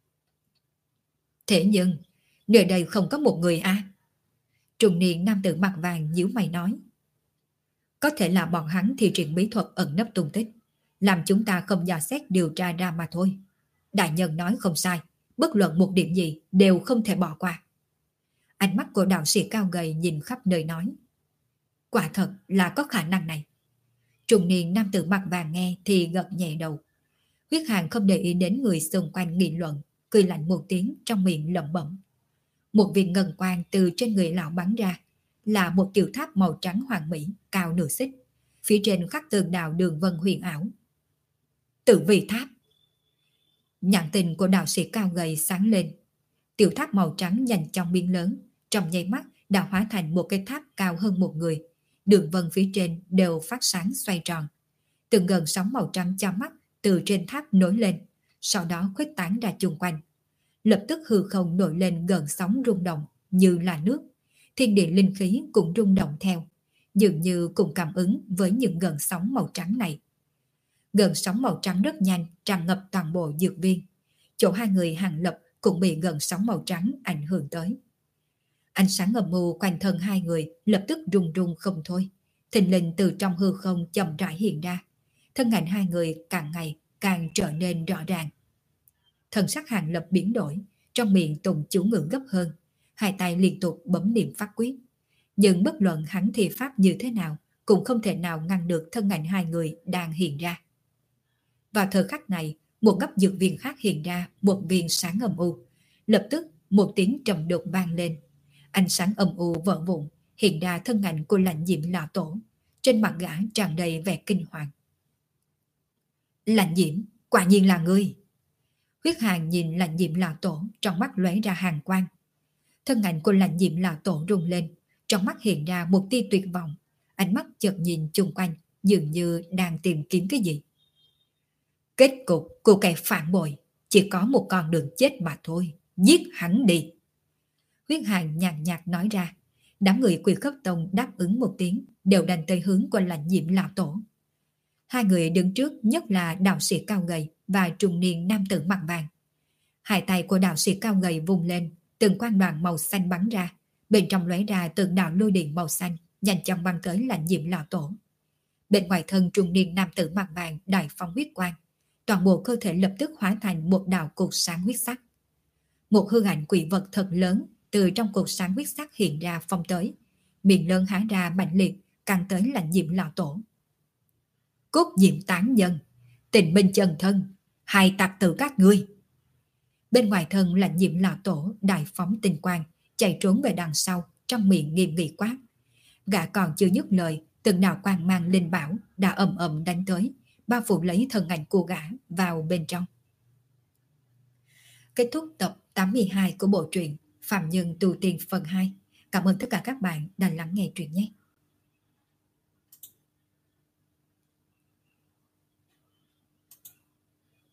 Thế nhưng, nơi đây không có một người à? Trung niên nam tử mặt vàng nhíu mày nói. Có thể là bọn hắn thi triển bí thuật ẩn nấp tung tích, làm chúng ta không dò xét điều tra ra mà thôi. Đại nhân nói không sai, bất luận một điểm gì đều không thể bỏ qua. Ánh mắt của đạo sĩ cao gầy nhìn khắp nơi nói. Quả thật là có khả năng này. Trung niên nam tử mặt vàng nghe thì gật nhẹ đầu. Huyết Hàn không để ý đến người xung quanh nghị luận, cười lạnh một tiếng trong miệng lẩm bẩm. Một viên ngân quang từ trên người lão bắn ra, là một tiểu tháp màu trắng hoàng mỹ, cao nửa xích. Phía trên khắc tường đạo đường vân huyền ảo. Tử vi tháp. Nhãn tình của đạo sĩ cao gầy sáng lên. Tiểu tháp màu trắng nhanh chóng biến lớn, trong nháy mắt đã hóa thành một cái tháp cao hơn một người. Đường vân phía trên đều phát sáng xoay tròn. Từng gần sóng màu trắng cho mắt từ trên tháp nổi lên, sau đó khuếch tán ra chung quanh. Lập tức hư không nổi lên gần sóng rung động như là nước. Thiên địa linh khí cũng rung động theo, dường như cùng cảm ứng với những gần sóng màu trắng này. Gần sóng màu trắng rất nhanh tràn ngập toàn bộ dược viên. Chỗ hai người Hàng Lập cũng bị gần sóng màu trắng ảnh hưởng tới. Ánh sáng ngầm mù quanh thân hai người lập tức rung rung không thôi. Thình lình từ trong hư không chậm rãi hiện ra. Thân ảnh hai người càng ngày càng trở nên rõ ràng. Thần sắc Hàng Lập biến đổi, trong miệng tụng chú ngữ gấp hơn, hai tay liên tục bấm niệm pháp quyết. Nhưng bất luận hắn thi pháp như thế nào cũng không thể nào ngăn được thân ảnh hai người đang hiện ra. Vào thời khắc này, một góc dược viên khác hiện ra một viên sáng âm u. Lập tức một tiếng trầm đục vang lên. Ánh sáng âm u vỡ vụn, hiện ra thân ảnh của Lạnh Diễm lão tổ. Trên mặt gã tràn đầy vẻ kinh hoàng. Lạnh Diễm, quả nhiên là ngươi. Huyết Hàn nhìn Lạnh Diễm lão tổ, trong mắt lóe ra hàn quang. Thân ảnh của Lạnh Diễm lão tổ rung lên, trong mắt hiện ra một tia tuyệt vọng. Ánh mắt chợt nhìn chung quanh, dường như đang tìm kiếm cái gì. Kết cục của kẻ phản bội chỉ có một con đường chết mà thôi, giết hắn đi. Huyết Hàn nhàn nhạt nói ra. Đám người Quỷ Khất Tông đáp ứng một tiếng, đều đành tới hướng của Lạnh Diễm lão tổ. Hai người đứng trước nhất là đạo sĩ cao gầy và trung niên nam tử mặt vàng. Hai tay của đạo sĩ cao gầy vung lên, từng quang đoàn màu xanh bắn ra, bên trong lóe ra từng đạo lôi điện màu xanh, nhanh chóng bắn tới Lạnh Diễm lão tổ. Bên ngoài thân trung niên nam tử mặt vàng đại phong huyết quang, toàn bộ cơ thể lập tức hóa thành một đạo cột sáng huyết sắc. Một hư ảnh quỷ vật thật lớn từ trong cột sáng huyết sắc hiện ra phong tới, miệng lớn há ra mạnh liệt, căng tới Lạnh Diễm lão tổ. Cốt diệm tán nhân, tình minh chân thân, hai tặc tử các ngươi. Bên ngoài thân Lạnh Diễm lão tổ đại phóng tinh quang, chạy trốn về đằng sau, trong miệng nghiêm nghị quát. Gã còn chưa dứt lời, từng đạo quang mang linh bảo đã ầm ầm đánh tới, bao phủ lấy thân ảnh của gã vào bên trong. Kết thúc tập tám mươi hai của bộ truyện Phạm Nhân Tu Tiên phần hai. Cảm ơn tất cả các bạn đã lắng nghe truyện nhé.